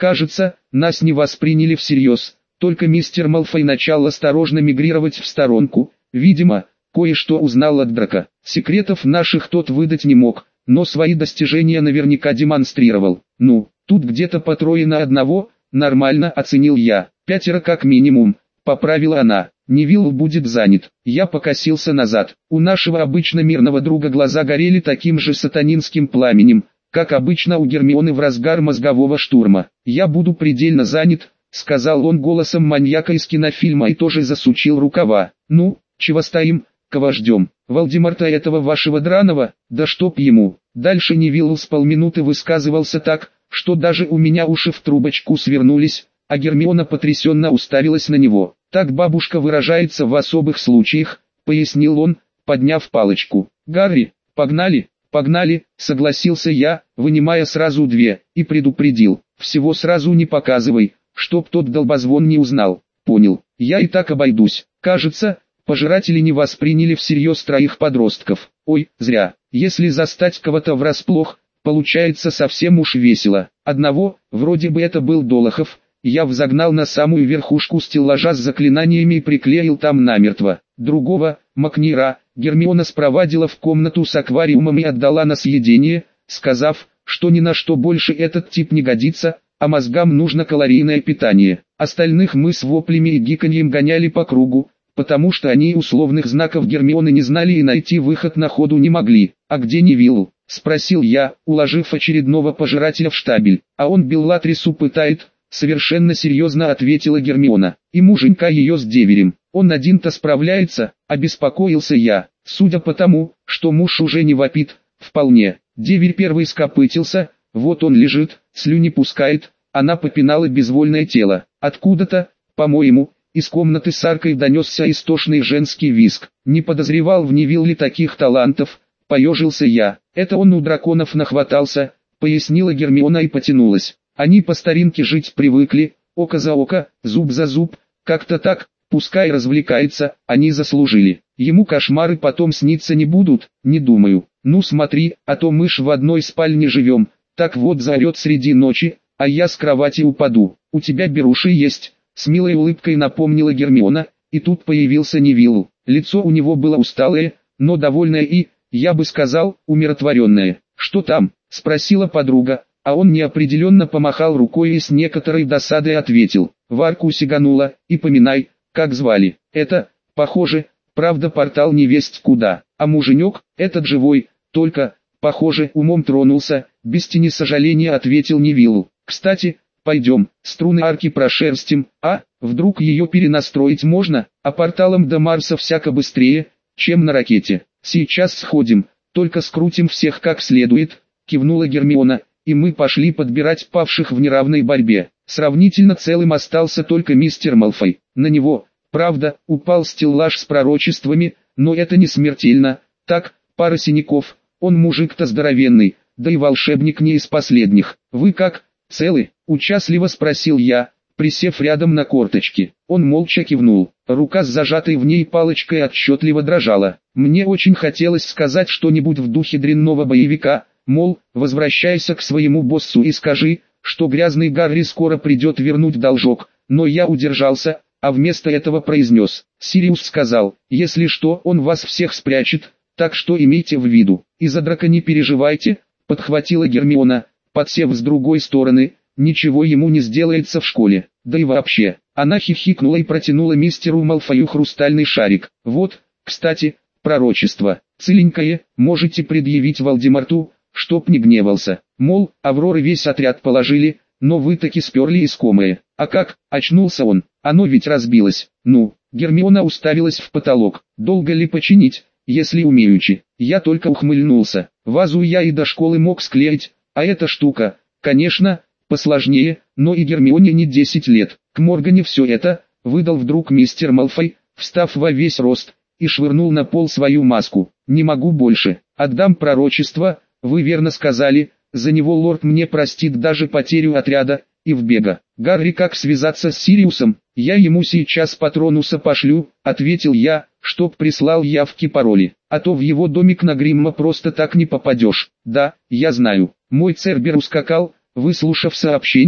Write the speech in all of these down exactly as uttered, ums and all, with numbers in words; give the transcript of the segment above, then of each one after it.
Кажется, нас не восприняли всерьез, только мистер Малфой начал осторожно мигрировать в сторонку, видимо, кое-что узнал от Драко. Секретов наших тот выдать не мог, но свои достижения наверняка демонстрировал. Ну, тут где-то по трое на одного, нормально оценил я, пятеро как минимум, поправила она. Невилл будет занят. Я покосился назад. У нашего обычно мирного друга глаза горели таким же сатанинским пламенем, как обычно у Гермионы в разгар мозгового штурма. «Я буду предельно занят», — сказал он голосом маньяка из кинофильма и тоже засучил рукава. «Ну, чего стоим, кого ждем? Волдемарта этого вашего драного? Да чтоб ему!» Дальше Невилл с полминуты высказывался так, что даже у меня уши в трубочку свернулись, а Гермиона потрясенно уставилась на него. «Так бабушка выражается в особых случаях», — пояснил он, подняв палочку. «Гарри, погнали, погнали», — согласился я, вынимая сразу две, и предупредил. «Всего сразу не показывай, чтоб тот долбозвон не узнал». «Понял, я и так обойдусь». Кажется, пожиратели не восприняли всерьез троих подростков. Ой, зря. Если застать кого-то врасплох, получается совсем уж весело. Одного, вроде бы это был Долохов, я взогнал на самую верхушку стеллажа с заклинаниями и приклеил там намертво. Другого, Макнира, Гермиона спровадила в комнату с аквариумом и отдала на съедение, сказав, что ни на что больше этот тип не годится, а мозгам нужно калорийное питание. Остальных мы с воплями и гиканьем гоняли по кругу, потому что они условных знаков Гермионы не знали и найти выход на ходу не могли. «А где Невилл?» — спросил я, уложив очередного пожирателя в штабель. «А он Беллатрису пытает», — совершенно серьезно ответила Гермиона. «И муженька ее с деверем. Он один-то справляется», — обеспокоился я. Судя по тому, что муж уже не вопит, вполне. Деверь первый скопытился, вот он лежит, слюни пускает, она попинала безвольное тело. Откуда-то, по-моему, из комнаты с аркой донесся истошный женский визг. Не подозревал в Невилле таких талантов, поежился я. Это он у драконов нахватался, пояснила Гермиона и потянулась. Они по старинке жить привыкли, око за око, зуб за зуб, как-то так, пускай развлекается, они заслужили. Ему кошмары потом сниться не будут, не думаю. Ну смотри, а то мы ж в одной спальне живем, так вот заорет среди ночи, а я с кровати упаду. У тебя беруши есть, с милой улыбкой напомнила Гермиона, и тут появился Невилл. Лицо у него было усталое, но довольное и, я бы сказал, умиротворенное. «Что там?» — спросила подруга. А он неопределенно помахал рукой и с некоторой досадой ответил. В арку сиганула, и поминай, как звали. Это, похоже, правда портал невесть куда. А муженек, этот живой, только, похоже, умом тронулся, без тени сожаления ответил Невилл. Кстати, пойдем, струны арки прошерстим, а, вдруг ее перенастроить можно, а порталом до Марса всяко быстрее, чем на ракете. Сейчас сходим, только скрутим всех как следует, кивнула Гермиона. И мы пошли подбирать павших в неравной борьбе. Сравнительно целым остался только мистер Малфой. На него, правда, упал стеллаж с пророчествами, но это не смертельно. Так, пара синяков, он мужик-то здоровенный, да и волшебник не из последних. «Вы как, целы?» – участливо спросил я, присев рядом на корточки. Он молча кивнул. Рука с зажатой в ней палочкой отчетливо дрожала. Мне очень хотелось сказать что-нибудь в духе дрянного боевика, мол, возвращайся к своему боссу и скажи, что грязный Гарри скоро придет вернуть должок, но я удержался, а вместо этого произнес. Сириус сказал, если что, он вас всех спрячет, так что имейте в виду. И за Драко не переживайте, подхватила Гермиона, подсев с другой стороны, ничего ему не сделается в школе, да и вообще. Она хихикнула и протянула мистеру Малфою хрустальный шарик. Вот, кстати, пророчество, целенькое, можете предъявить Волдемарту, чтоб не гневался, мол, Авроры весь отряд положили, но вы таки сперли искомое. А как, очнулся он, оно ведь разбилось. Ну, Гермиона уставилась в потолок, долго ли починить, если умеючи. Я только ухмыльнулся, вазу я и до школы мог склеить, а эта штука, конечно, посложнее, но и Гермионе не десять лет. К Моргане все это, выдал вдруг мистер Малфой, встав во весь рост, и швырнул на пол свою маску. Не могу больше, отдам пророчество. Вы верно сказали, за него лорд мне простит даже потерю отряда, и в бега. Гарри, как связаться с Сириусом? Я ему сейчас патронуса пошлю, ответил я, чтоб прислал явки пароли, а то в его домик на Гримма просто так не попадешь. Да, я знаю, мой Цербер ускакал, выслушав сообщение,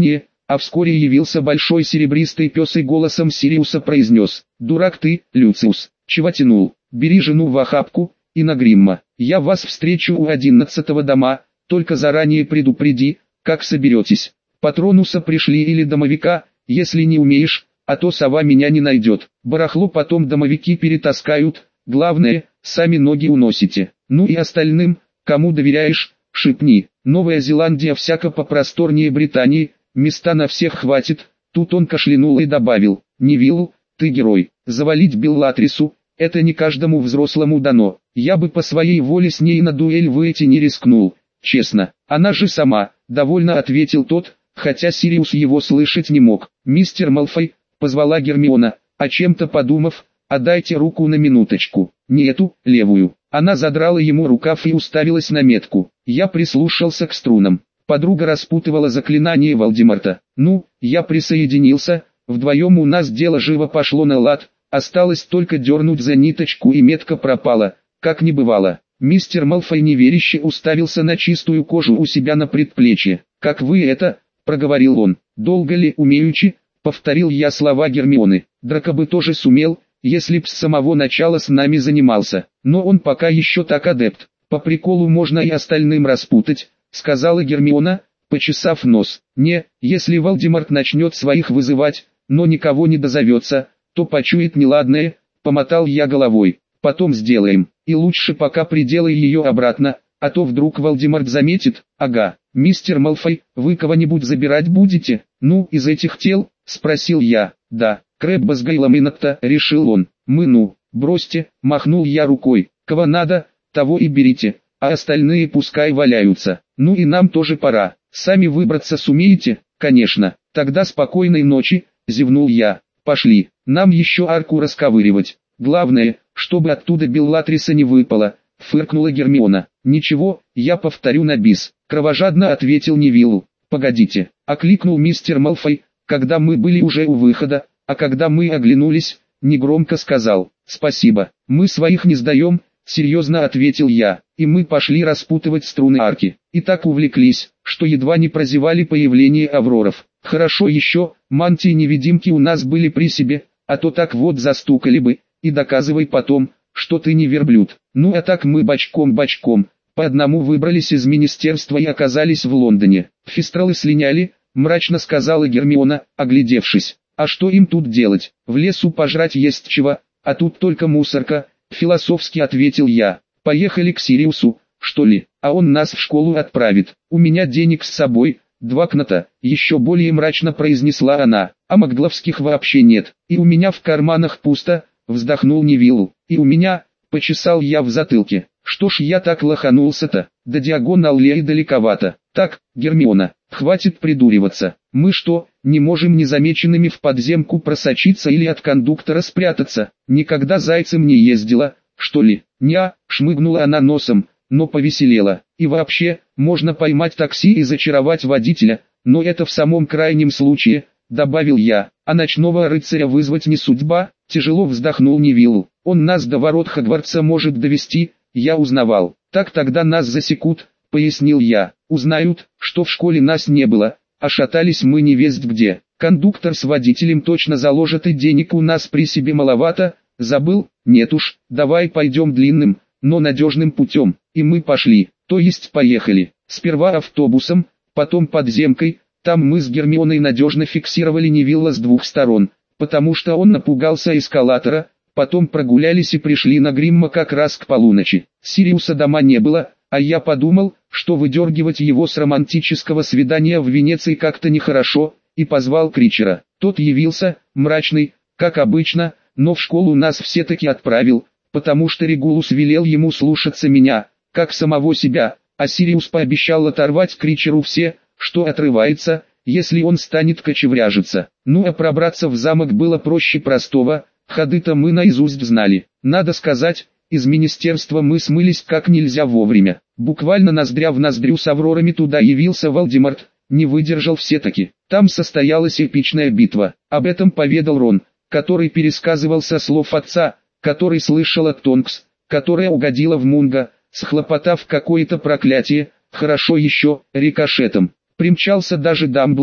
а вскоре явился большой серебристый пес и голосом Сириуса произнес: «Дурак ты, Люциус, чего тянул? Бери жену в охапку и на Гримма. Я вас встречу у одиннадцатого дома, только заранее предупреди, как соберетесь. Патронуса пришли или домовика, если не умеешь, а то сова меня не найдет. Барахло потом домовики перетаскают, главное, сами ноги уносите. Ну и остальным, кому доверяешь, шепни. Новая Зеландия всяко попросторнее Британии, места на всех хватит». Тут он кашлянул и добавил: «Невиллу, ты герой. Завалить Беллатрису — это не каждому взрослому дано. Я бы по своей воле с ней на дуэль выйти не рискнул, честно. Она же сама», — довольно ответил тот, хотя Сириус его слышать не мог. «Мистер Малфой», — позвала Гермиона, а чем-то подумав: «отдайте руку на минуточку». «Не эту, левую». Она задрала ему рукав и уставилась на метку. Я прислушался к струнам. Подруга распутывала заклинание Волдеморта. Ну, я присоединился, вдвоем у нас дело живо пошло на лад, осталось только дернуть за ниточку и метка пропала, как не бывало. Мистер Малфой неверяще уставился на чистую кожу у себя на предплечье. «Как вы это?» — проговорил он. «Долго ли, умеючи?» — повторил я слова Гермионы. «Драко бы тоже сумел, если б с самого начала с нами занимался, но он пока еще так адепт. По приколу можно и остальным распутать», — сказала Гермиона, почесав нос. «Не, если Волдеморт начнет своих вызывать, но никого не дозовется, то почует неладное», — помотал я головой. «Потом сделаем, и лучше пока приделай ее обратно, а то вдруг Волдеморт заметит». «Ага, мистер Малфой, вы кого-нибудь забирать будете?» «Ну, из этих тел?» — спросил я. «Да, Крэбба с Гейлом Иннокта», — решил он. «Мы ну, бросьте», — махнул я рукой. «Кого надо, того и берите, а остальные пускай валяются. Ну и нам тоже пора. Сами выбраться сумеете?» «Конечно. Тогда спокойной ночи», — зевнул я. «Пошли, нам еще арку расковыривать. Главное, чтобы оттуда Беллатриса не выпала», — фыркнула Гермиона. «Ничего, я повторю на бис», — кровожадно ответил Невиллу. «Погодите», — окликнул мистер Малфой, когда мы были уже у выхода, а когда мы оглянулись, негромко сказал: «Спасибо, мы своих не сдаем», — серьезно ответил я, и мы пошли распутывать струны арки. И так увлеклись, что едва не прозевали появление авроров. Хорошо еще, мантии-невидимки у нас были при себе, а то так вот застукали бы, и доказывай потом, что ты не верблюд. Ну а так мы бочком-бочком, по одному выбрались из министерства и оказались в Лондоне. «Фистралы слиняли», — мрачно сказала Гермиона, оглядевшись. «А что им тут делать? В лесу пожрать есть чего, а тут только мусорка», — философски ответил я. «Поехали к Сириусу, что ли, а он нас в школу отправит. У меня денег с собой, два кната», — еще более мрачно произнесла она. «А магловских вообще нет, и у меня в карманах пусто», — вздохнул Невиллу. «И у меня», — почесал я в затылке. «Что ж я так лоханулся-то? До диагонал-лей далековато. Так, Гермиона, хватит придуриваться. Мы что, не можем незамеченными в подземку просочиться или от кондуктора спрятаться? Никогда зайцем не ездила, что ли?» «Ня», — шмыгнула она носом, но повеселела. «И вообще, можно поймать такси и зачаровать водителя, но это в самом крайнем случае», — добавил я. «А ночного рыцаря вызвать не судьба», — тяжело вздохнул Невиллу. «Он нас до ворот Хогвартса может довести». Я узнавал. «Так тогда нас засекут», — пояснил я. «Узнают, что в школе нас не было, а шатались мы не весть где. Кондуктор с водителем точно заложат, и денег у нас при себе маловато. Забыл? Нет уж, давай пойдем длинным, но надежным путем». И мы пошли, то есть поехали. Сперва автобусом, потом подземкой. Там мы с Гермионой надежно фиксировали Невилла с двух сторон, потому что он напугался эскалатора. Потом прогулялись и пришли на Гримма как раз к полуночи. Сириуса дома не было, а я подумал, что выдергивать его с романтического свидания в Венеции как-то нехорошо, и позвал Кричера. Тот явился, мрачный, как обычно, но в школу нас все-таки отправил, потому что Регулус велел ему слушаться меня, как самого себя, а Сириус пообещал оторвать Кричеру все, что отрывается, если он станет кочевряжиться. Ну а пробраться в замок было проще простого. Ходы-то мы наизусть знали. Надо сказать, из министерства мы смылись как нельзя вовремя. Буквально ноздря в ноздрю с аврорами туда явился Волдеморт, не выдержал все-таки. Там состоялась эпичная битва. Об этом поведал Рон, который пересказывал со слов отца, который слышал от Тонкс, которая угодила в Мунга, схлопотав какое-то проклятие, хорошо еще, рикошетом. Примчался даже Дамблдор,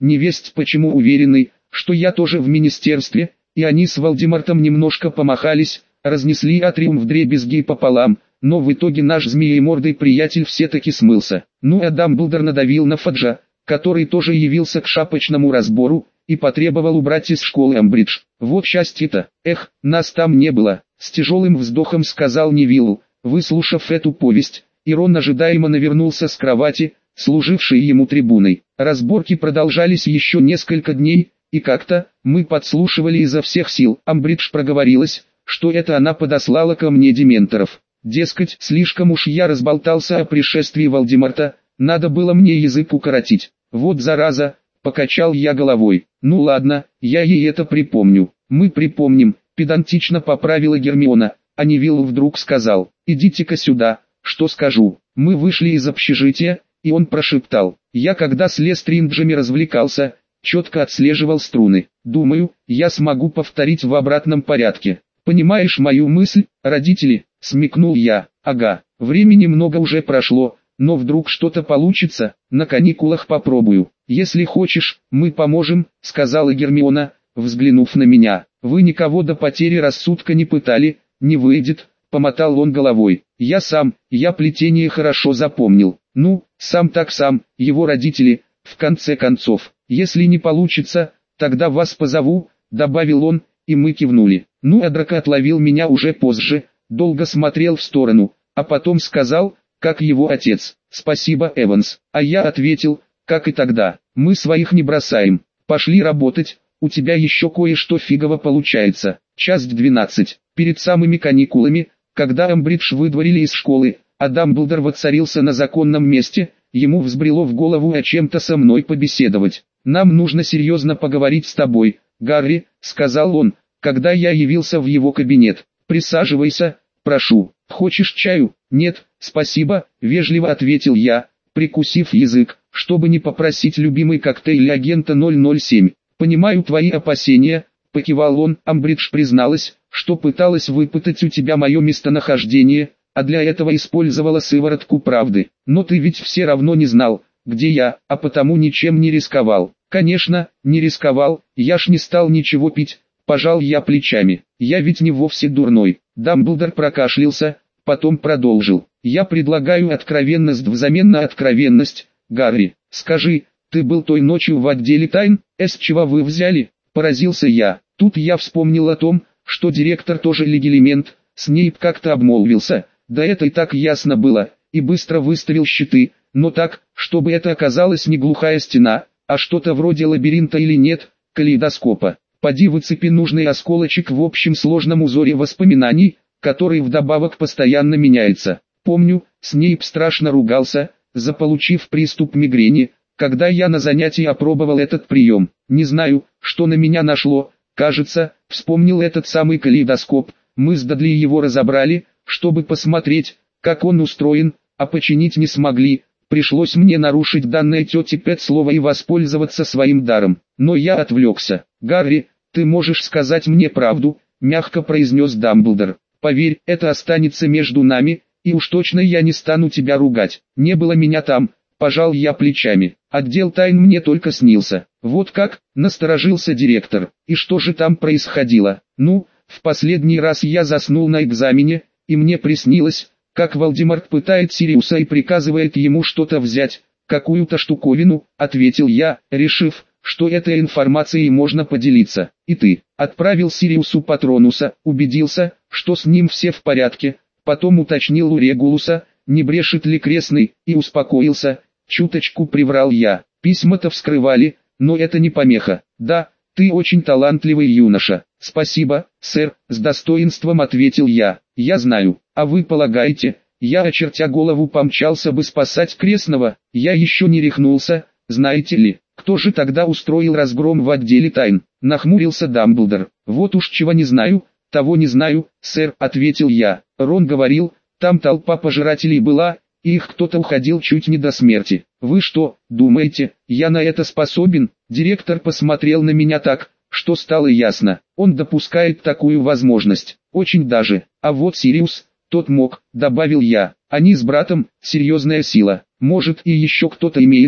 невесть почему уверенный, что я тоже в министерстве, и они с Вальдемартом немножко помахались, разнесли атриум вдребезги пополам, но в итоге наш змеемордый приятель все-таки смылся. Ну а Дамблдор надавил на Фаджа, который тоже явился к шапочному разбору, и потребовал убрать из школы Амбридж. Вот счастье-то, эх, нас там не было, с тяжелым вздохом сказал Невиллу, выслушав эту повесть, и Рон ожидаемо навернулся с кровати, служившей ему трибуной. Разборки продолжались еще несколько дней, и как-то, мы подслушивали изо всех сил. Амбридж проговорилась, что это она подослала ко мне дементоров. Дескать, слишком уж я разболтался о пришествии Вальдемарта, надо было мне язык укоротить. Вот зараза, покачал я головой. Ну ладно, я ей это припомню. Мы припомним, педантично поправила Гермиона, а Невилл вдруг сказал, идите-ка сюда, что скажу. Мы вышли из общежития, и он прошептал, я когда с Лестринджами развлекался, четко отслеживал струны. Думаю, я смогу повторить в обратном порядке. Понимаешь мою мысль, родители? Смекнул я. Ага, времени много уже прошло, но вдруг что-то получится, на каникулах попробую. Если хочешь, мы поможем, сказала Гермиона, взглянув на меня. Вы никого до потери рассудка не пытали, не выйдет, помотал он головой. Я сам, я плетение хорошо запомнил. Ну, сам так сам, его родители, в конце концов. Если не получится, тогда вас позову, добавил он, и мы кивнули. Ну а Драко отловил меня уже позже, долго смотрел в сторону, а потом сказал, как его отец, спасибо, Эванс. А я ответил, как и тогда, мы своих не бросаем, пошли работать, у тебя еще кое-что фигово получается. Часть двенадцать. Перед самыми каникулами, когда Амбридж выдворили из школы, а Дамблдор воцарился на законном месте, ему взбрело в голову о чем-то со мной побеседовать. «Нам нужно серьезно поговорить с тобой, Гарри», — сказал он, когда я явился в его кабинет. «Присаживайся, прошу. Хочешь чаю?» «Нет, спасибо», — вежливо ответил я, прикусив язык, чтобы не попросить любимый коктейль агента ноль ноль семь. «Понимаю твои опасения», — покивал он. «Амбридж призналась, что пыталась выпытать у тебя мое местонахождение, а для этого использовала сыворотку правды. Но ты ведь все равно не знал, где я, а потому ничем не рисковал». «Конечно, не рисковал, я ж не стал ничего пить», — пожал я плечами. «Я ведь не вовсе дурной». Дамблдор прокашлялся, потом продолжил. «Я предлагаю откровенность взамен на откровенность, Гарри. Скажи, ты был той ночью в отделе тайн, с чего вы взяли?» Поразился я. Тут я вспомнил о том, что директор тоже легилемент, Снейп как-то обмолвился, да это и так ясно было, и быстро выставил щиты, но так, чтобы это оказалась не глухая стена, а что-то вроде лабиринта или нет, калейдоскопа. Поди выцепи нужный осколочек в общем сложном узоре воспоминаний, который вдобавок постоянно меняется. Помню, Снейп страшно ругался, заполучив приступ мигрени, когда я на занятии опробовал этот прием. Не знаю, что на меня нашло, кажется, вспомнил этот самый калейдоскоп, мы с Дадли его разобрали, чтобы посмотреть, как он устроен, а починить не смогли. Пришлось мне нарушить данное тете Пэт слово и воспользоваться своим даром. Но я отвлекся. «Гарри, ты можешь сказать мне правду», — мягко произнес Дамблдор. «Поверь, это останется между нами, и уж точно я не стану тебя ругать. Не было меня там», — пожал я плечами. «Отдел тайн мне только снился». «Вот как?» — насторожился директор. «И что же там происходило?» «Ну, в последний раз я заснул на экзамене, и мне приснилось, как Вальдемарт пытает Сириуса и приказывает ему что-то взять, какую-то штуковину», — ответил я, решив, что этой информацией можно поделиться. «И ты отправил Сириусу Патронуса, убедился, что с ним все в порядке, потом уточнил у Регулуса, не брешет ли крестный, и успокоился». Чуточку приврал я. «Письма-то вскрывали, но это не помеха». «Да, ты очень талантливый юноша». «Спасибо, сэр», — с достоинством ответил я. «Я знаю, а вы полагаете, я, очертя голову, помчался бы спасать крестного? Я еще не рехнулся, знаете ли. Кто же тогда устроил разгром в отделе тайн?» — нахмурился Дамблдор. «Вот уж чего не знаю, того не знаю, сэр», — ответил я. «Рон говорил, там толпа пожирателей была, и их кто-то уходил чуть не до смерти. Вы что, думаете, я на это способен?» Директор посмотрел на меня так, что стало ясно. Он допускает такую возможность. Очень даже. «А вот Сириус, тот мог», — добавил я. «Они с братом, серьезная сила. Может и еще кто-то имеется»,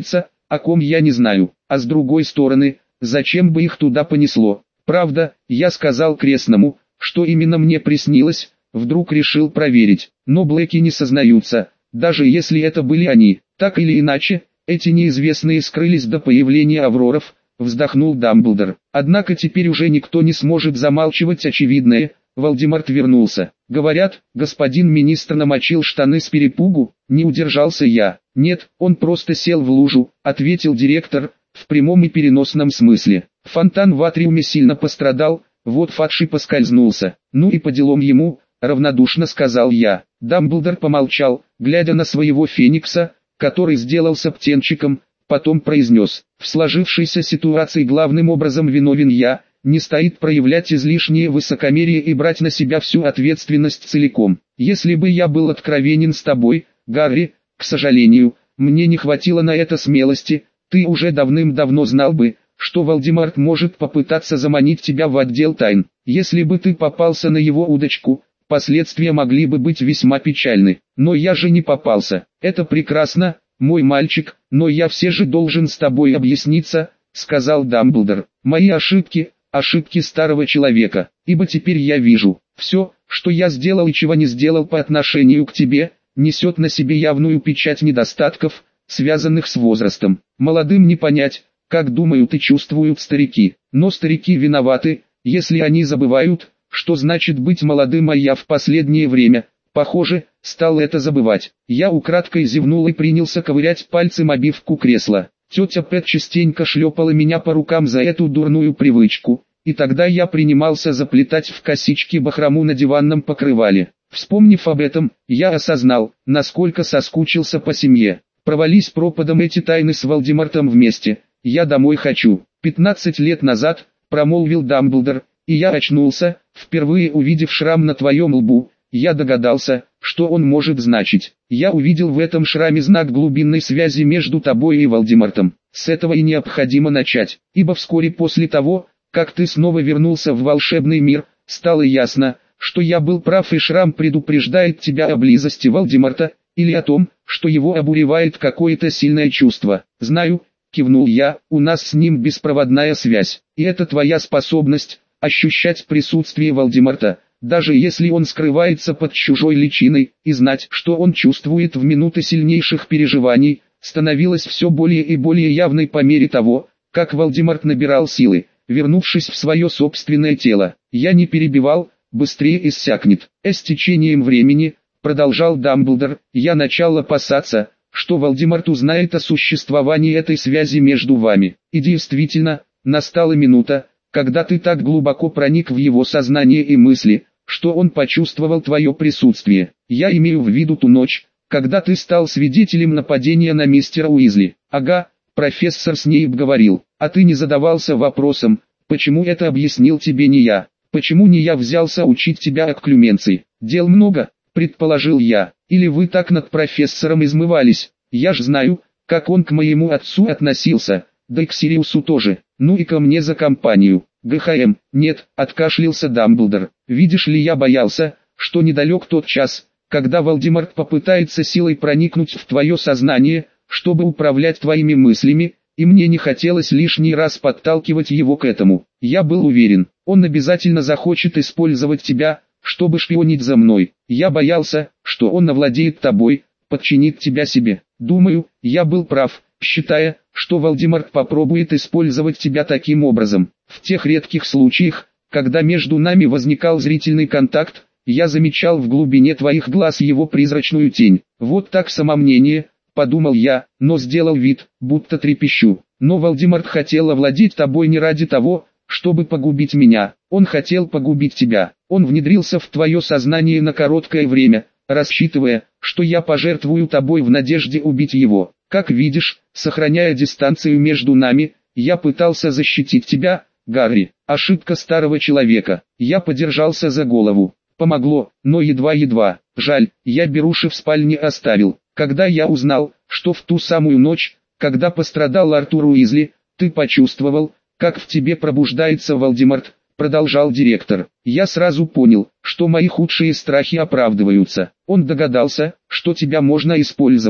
о ком я не знаю, а с другой стороны, зачем бы их туда понесло? Правда, я сказал крестному, что именно мне приснилось, вдруг решил проверить, но Блэки не сознаются, даже если это были они. Так или иначе, эти неизвестные скрылись до появления Авроров, вздохнул Дамблдор. Однако теперь уже никто не сможет замалчивать очевидное. Волдеморт вернулся. Говорят, господин министр намочил штаны с перепугу, не удержался я. Нет, он просто сел в лужу, ответил директор, в прямом и переносном смысле. Фонтан в атриуме сильно пострадал, вот Фадж поскользнулся. Ну и по делам ему, равнодушно сказал я. Дамблдор помолчал, глядя на своего Феникса, который сделался птенчиком, потом произнес: в сложившейся ситуации главным образом виновен я, не стоит проявлять излишнее высокомерие и брать на себя всю ответственность целиком. Если бы я был откровенен с тобой, Гарри, к сожалению, мне не хватило на это смелости, ты уже давным-давно знал бы, что Волдеморт может попытаться заманить тебя в отдел тайн. Если бы ты попался на его удочку, последствия могли бы быть весьма печальны. Но я же не попался. Это прекрасно, мой мальчик, но я все же должен с тобой объясниться, сказал Дамблдор. Мои ошибки, ошибки старого человека, ибо теперь я вижу, все, что я сделал и чего не сделал по отношению к тебе, несет на себе явную печать недостатков, связанных с возрастом. Молодым не понять, как думают и чувствуют старики, но старики виноваты, если они забывают, что значит быть молодым, а я в последнее время, похоже, стал это забывать. Я украдкой зевнул и принялся ковырять пальцем обивку кресла. Тетя Пэт частенько шлепала меня по рукам за эту дурную привычку, и тогда я принимался заплетать в косички бахрому на диванном покрывале. Вспомнив об этом, я осознал, насколько соскучился по семье. Провались пропадом эти тайны с Волдемортом вместе. Я домой хочу. Пятнадцать лет назад, промолвил Дамблдор, и я очнулся, впервые увидев шрам на твоем лбу. Я догадался, что он может значить. Я увидел в этом шраме знак глубинной связи между тобой и Волдемортом. С этого и необходимо начать, ибо вскоре после того, как ты снова вернулся в волшебный мир, стало ясно, что я был прав, и шрам предупреждает тебя о близости Волдеморта, или о том, что его обуревает какое-то сильное чувство. Знаю, кивнул я, у нас с ним беспроводная связь, и это твоя способность ощущать присутствие Волдеморта, даже если он скрывается под чужой личиной, и знать, что он чувствует в минуты сильнейших переживаний, становилось все более и более явной по мере того, как Волдеморт набирал силы, вернувшись в свое собственное тело. Я не перебивал, быстрее иссякнет. С течением времени, продолжал Дамблдор, я начал опасаться, что Волдеморт узнает о существовании этой связи между вами. И действительно, настала минута, когда ты так глубоко проник в его сознание и мысли, что он почувствовал твое присутствие. Я имею в виду ту ночь, когда ты стал свидетелем нападения на мистера Уизли. Ага, профессор Снейп говорил, а ты не задавался вопросом, почему это объяснил тебе не я, почему не я взялся учить тебя окклюменции. Дел много, предположил я, или вы так над профессором измывались, я ж знаю, как он к моему отцу относился, да и к Сириусу тоже, ну и ко мне за компанию. ГХМ, нет, откашлялся Дамблдор, видишь ли, я боялся, что недалек тот час, когда Волдеморт попытается силой проникнуть в твое сознание, чтобы управлять твоими мыслями, и мне не хотелось лишний раз подталкивать его к этому. Я был уверен, он обязательно захочет использовать тебя, чтобы шпионить за мной. Я боялся, что он овладеет тобой, подчинит тебя себе. Думаю, я был прав, считая, что Волдеморт попробует использовать тебя таким образом. В тех редких случаях, когда между нами возникал зрительный контакт, я замечал в глубине твоих глаз его призрачную тень. Вот так самомнение, подумал я, но сделал вид, будто трепещу. Но Волдеморт хотел овладеть тобой не ради того, чтобы погубить меня. Он хотел погубить тебя. Он внедрился в твое сознание на короткое время, рассчитывая, что я пожертвую тобой в надежде убить его. Как видишь, сохраняя дистанцию между нами, я пытался защитить тебя, Гарри. Ошибка старого человека. Я подержался за голову. Помогло, но едва-едва. Жаль, я беруши в спальне оставил. Когда я узнал, что в ту самую ночь, когда пострадал Артур Уизли, ты почувствовал, как в тебе пробуждается Волдеморт, продолжал директор. Я сразу понял, что мои худшие страхи оправдываются. Он догадался, что тебя можно использовать,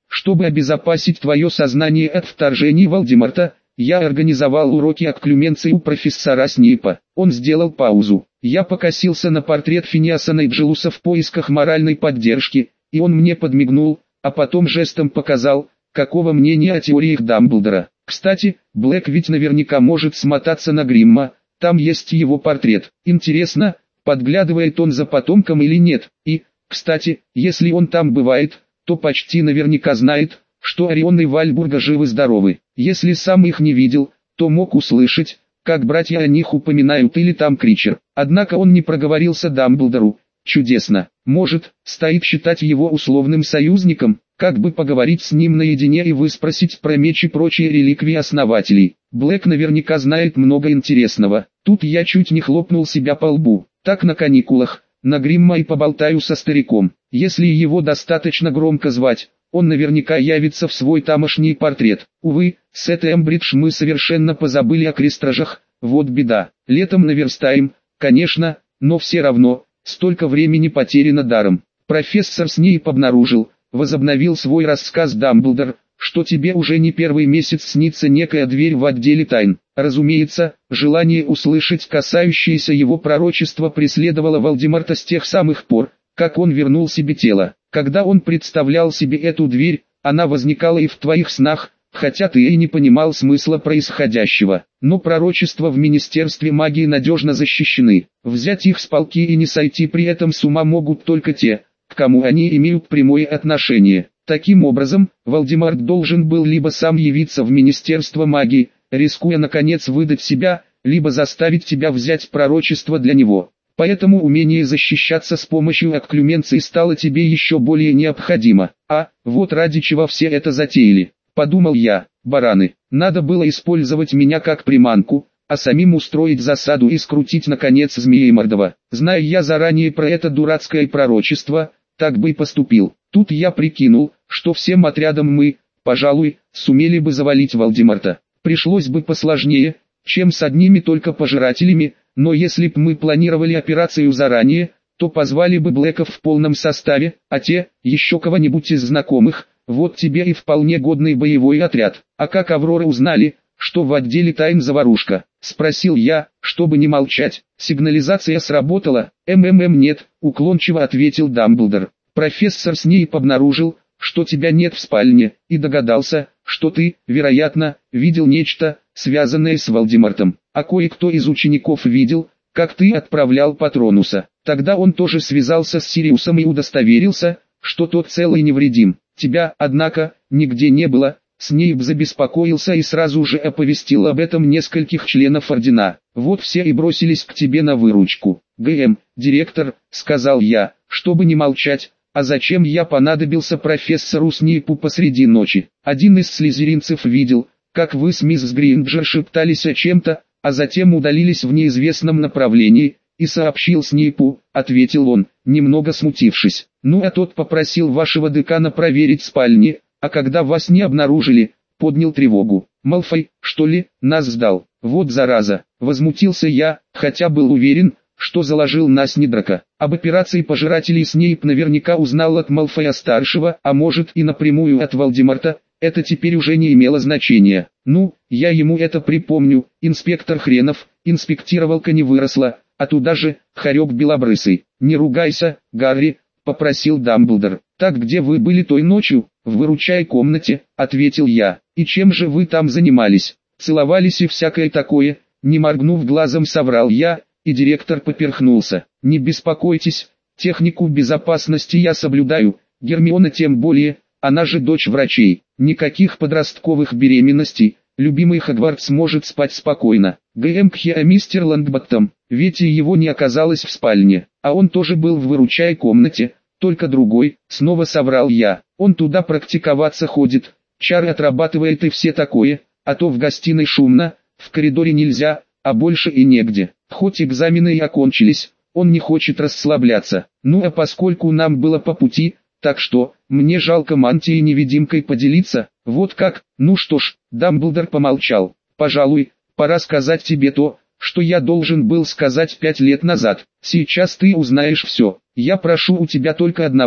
Чтобы обезопасить твое сознание от вторжений Волдеморта, я организовал уроки окклюменции у профессора Снейпа. Он сделал паузу. Я покосился на портрет Финиаса Найджелуса в поисках моральной поддержки, и он мне подмигнул, а потом жестом показал, какого мнения о теориях Дамблдора. Кстати, Блэк ведь наверняка может смотаться на Гримма, там есть его портрет. Интересно, подглядывает он за потомком или нет, и, кстати, если он там бывает, то почти наверняка знает, что Орион и Вальбурга живы-здоровы. Если сам их не видел, то мог услышать, как братья о них упоминают или там Кричер. Однако он не проговорился Дамблдору. Чудесно. Может, стоит считать его условным союзником, как бы поговорить с ним наедине и выспросить про меч и прочие реликвии основателей. Блэк наверняка знает много интересного. Тут я чуть не хлопнул себя по лбу. Так на каникулах, на Гримма и поболтаю со стариком. Если его достаточно громко звать, он наверняка явится в свой тамошний портрет. Увы, с этой Эмбридж мы совершенно позабыли о крестражах, вот беда. Летом наверстаем, конечно, но все равно, столько времени потеряно даром. Профессор Снейп обнаружил, возобновил свой рассказ Дамблдор, что тебе уже не первый месяц снится некая дверь в отделе тайн. Разумеется, желание услышать касающееся его пророчества преследовало Волдеморта с тех самых пор, как он вернул себе тело. Когда он представлял себе эту дверь, она возникала и в твоих снах, хотя ты и не понимал смысла происходящего. Но пророчества в Министерстве магии надежно защищены. Взять их с палки и не сойти при этом с ума могут только те, к кому они имеют прямое отношение. Таким образом, Волдеморт должен был либо сам явиться в Министерство магии, рискуя наконец выдать себя, либо заставить тебя взять пророчество для него. Поэтому умение защищаться с помощью окклюменции стало тебе еще более необходимо. А, вот ради чего все это затеяли. Подумал я, бараны, надо было использовать меня как приманку, а самим устроить засаду и скрутить наконец Змеемордова. Зная я заранее про это дурацкое пророчество, так бы и поступил. Тут я прикинул, что всем отрядом мы, пожалуй, сумели бы завалить Волдеморта. Пришлось бы посложнее, чем с одними только пожирателями, но если б мы планировали операцию заранее, то позвали бы Блэков в полном составе, а те, еще кого-нибудь из знакомых, вот тебе и вполне годный боевой отряд. А как Авроры узнали, что в отделе тайн заварушка? Спросил я, чтобы не молчать. Сигнализация сработала, МММ нет, уклончиво ответил Дамблдор. Профессор Снейп обнаружил, что тебя нет в спальне, и догадался, что ты, вероятно, видел нечто, связанное с Волдемортом. А кое-кто из учеников видел, как ты отправлял Патронуса. Тогда он тоже связался с Сириусом и удостоверился, что тот цел и невредим. Тебя, однако, нигде не было. Снейп забеспокоился и сразу же оповестил об этом нескольких членов Ордена. Вот все и бросились к тебе на выручку. ГМ, директор, сказал я, чтобы не молчать. А зачем я понадобился профессору Снейпу посреди ночи? Один из слизеринцев видел, как вы с мисс Гринджер шептались о чем-то, а затем удалились в неизвестном направлении, и сообщил Снейпу, ответил он, немного смутившись. Ну а тот попросил вашего декана проверить спальни, а когда вас не обнаружили, поднял тревогу. Малфой, что ли, нас сдал? Вот зараза, возмутился я, хотя был уверен, что заложил нас Нидрака. Об операции пожирателей Снейп наверняка узнал от Малфоя-старшего, а может и напрямую от Волдеморта, это теперь уже не имело значения. Ну, я ему это припомню, инспектор Хренов, инспектировалка не выросла, а туда же, хорек белобрысый. Не ругайся, Гарри, попросил Дамблдор. Так где вы были той ночью? В выручай комнате, ответил я. И чем же вы там занимались? Целовались и всякое такое, не моргнув глазом соврал я, и директор поперхнулся. Не беспокойтесь, технику безопасности я соблюдаю, Гермиона тем более, она же дочь врачей. Никаких подростковых беременностей, любимый Хогвартс может спать спокойно. ГМ Кхе, мистер Лонгботтом, ведь и его не оказалось в спальне, а он тоже был в выручай комнате, только другой, снова соврал я. Он туда практиковаться ходит, чары отрабатывает и все такое, а то в гостиной шумно, в коридоре нельзя, а больше и негде. Хоть экзамены и окончились, он не хочет расслабляться. Ну а поскольку нам было по пути, так что, мне жалко мантией-невидимкой поделиться, вот как. Ну что ж, Дамблдор помолчал. Пожалуй, пора сказать тебе то, что я должен был сказать пять лет назад. Сейчас ты узнаешь все. Я прошу у тебя только одного,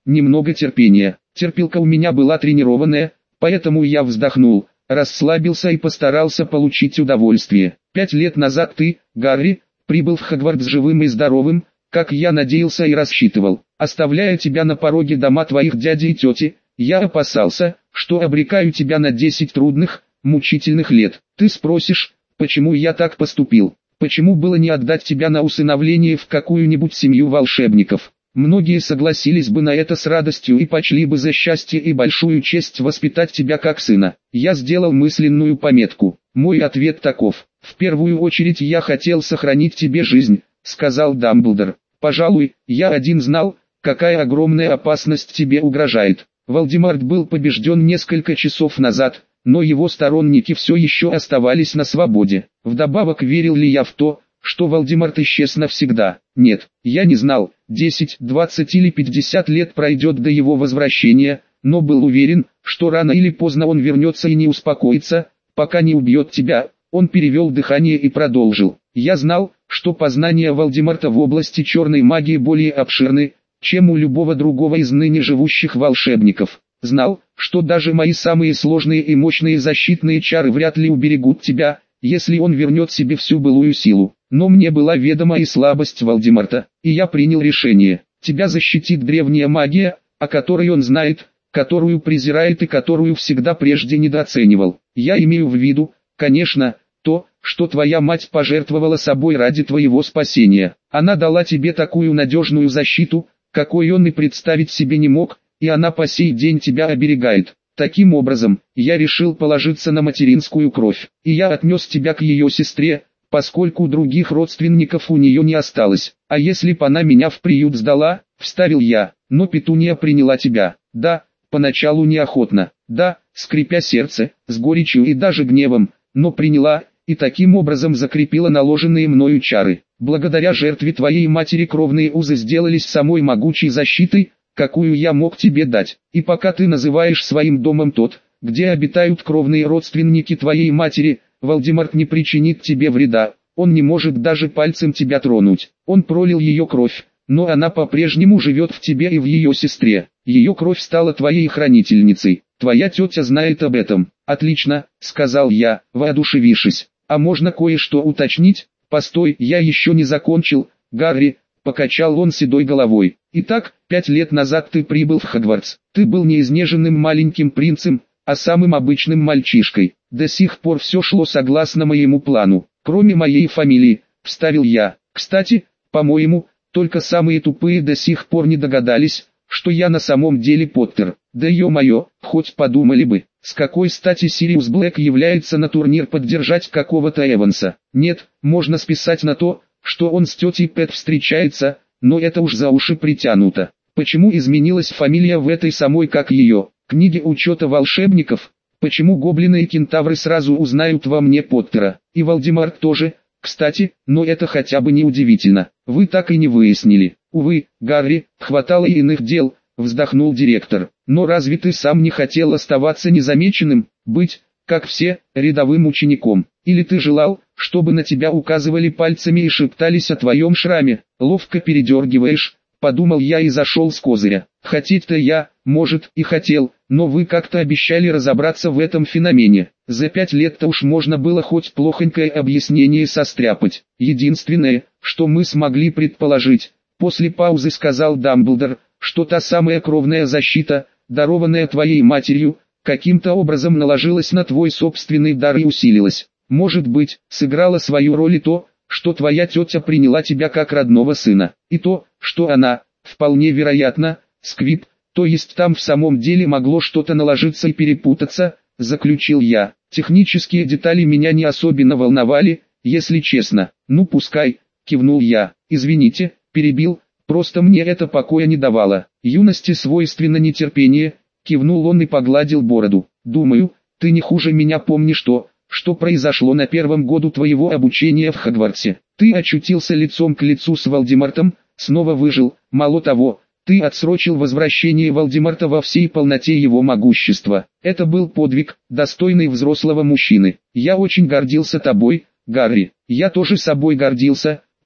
немного терпения. Терпилка у меня была тренированная, поэтому я вздохнул, расслабился и постарался получить удовольствие. Пять лет назад ты, Гарри, прибыл в Хогвартс живым и здоровым, как я надеялся и рассчитывал. Оставляя тебя на пороге дома твоих дяди и тети, я опасался, что обрекаю тебя на десять трудных, мучительных лет. Ты спросишь, почему я так поступил? Почему было не отдать тебя на усыновление в какую-нибудь семью волшебников? Многие согласились бы на это с радостью и почли бы за счастье и большую честь воспитать тебя как сына. Я сделал мысленную пометку. Мой ответ таков. В первую очередь я хотел сохранить тебе жизнь, сказал Дамблдор. Пожалуй, я один знал, какая огромная опасность тебе угрожает. Волдеморт был побежден несколько часов назад, но его сторонники все еще оставались на свободе. Вдобавок, верил ли я в то, что Волдеморт исчез навсегда? Нет, я не знал, десять, двадцать или пятьдесят лет пройдет до его возвращения, но был уверен, что рано или поздно он вернется и не успокоится, пока не убьет тебя. Он перевел дыхание и продолжил. Я знал, что познания Волдеморта в области черной магии более обширны, чем у любого другого из ныне живущих волшебников. Знал, что даже мои самые сложные и мощные защитные чары вряд ли уберегут тебя, если он вернет себе всю былую силу. Но мне была ведома и слабость Волдеморта, и я принял решение. Тебя защитит древняя магия, о которой он знает, которую презирает и которую всегда прежде недооценивал. Я имею в виду, конечно, то, что твоя мать пожертвовала собой ради твоего спасения. Она дала тебе такую надежную защиту, какой он и представить себе не мог, и она по сей день тебя оберегает. Таким образом, я решил положиться на материнскую кровь, и я отнес тебя к ее сестре, поскольку других родственников у нее не осталось. А если б она меня в приют сдала, вставил я, но Петуния приняла тебя. Да, поначалу неохотно, да, скрипя сердце, с горечью и даже гневом, но приняла, и таким образом закрепила наложенные мною чары. Благодаря жертве твоей матери кровные узы сделались самой могучей защитой, какую я мог тебе дать. И пока ты называешь своим домом тот, где обитают кровные родственники твоей матери, Волдеморт не причинит тебе вреда, он не может даже пальцем тебя тронуть. Он пролил ее кровь, но она по-прежнему живет в тебе и в ее сестре. Ее кровь стала твоей хранительницей. Твоя тетя знает об этом. Отлично, сказал я, воодушевившись. А можно кое-что уточнить? Постой, я еще не закончил, Гарри, покачал он седой головой. Итак, пять лет назад ты прибыл в Хогвартс. Ты был не изнеженным маленьким принцем, а самым обычным мальчишкой. До сих пор все шло согласно моему плану, кроме моей фамилии, вставил я. Кстати, по-моему, только самые тупые до сих пор не догадались, что я на самом деле Поттер. Да ё-моё, хоть подумали бы, с какой стати Сириус Блэк является на турнир поддержать какого-то Эванса. Нет, можно списать на то, что он с тетей Пэт встречается, но это уж за уши притянуто. Почему изменилась фамилия в этой самой как ее книге учета волшебников? Почему гоблины и кентавры сразу узнают во мне Поттера? И Волдеморт тоже, кстати, но это хотя бы не удивительно. Вы так и не выяснили. Увы, Гарри, хватало и иных дел, вздохнул директор. Но разве ты сам не хотел оставаться незамеченным, быть, как все, рядовым учеником? Или ты желал, чтобы на тебя указывали пальцами и шептались о твоем шраме? Ловко передергиваешь, подумал я и зашел с козыря. Хотеть-то я, может, и хотел, но вы как-то обещали разобраться в этом феномене. За пять лет-то уж можно было хоть плохонькое объяснение состряпать. Единственное, что мы смогли предположить, после паузы сказал Дамблдор, что та самая кровная защита, дарованная твоей матерью, каким-то образом наложилась на твой собственный дар и усилилась. Может быть, сыграло свою роль и то, что твоя тетя приняла тебя как родного сына, и то, что она, вполне вероятно, Сквиб, то есть там в самом деле могло что-то наложиться и перепутаться, заключил я. Технические детали меня не особенно волновали, если честно. Ну пускай, кивнул я. Извините, перебил, просто мне это покоя не давало. Юности свойственно нетерпение, кивнул он и погладил бороду. Думаю, ты не хуже меня помнишь то, что произошло на первом году твоего обучения в Хогвартсе. Ты очутился лицом к лицу с Волдемортом, снова выжил, мало того, ты отсрочил возвращение Волдеморта во всей полноте его могущества. Это был подвиг, достойный взрослого мужчины. Я очень гордился тобой, Гарри. Я тоже собой гордился,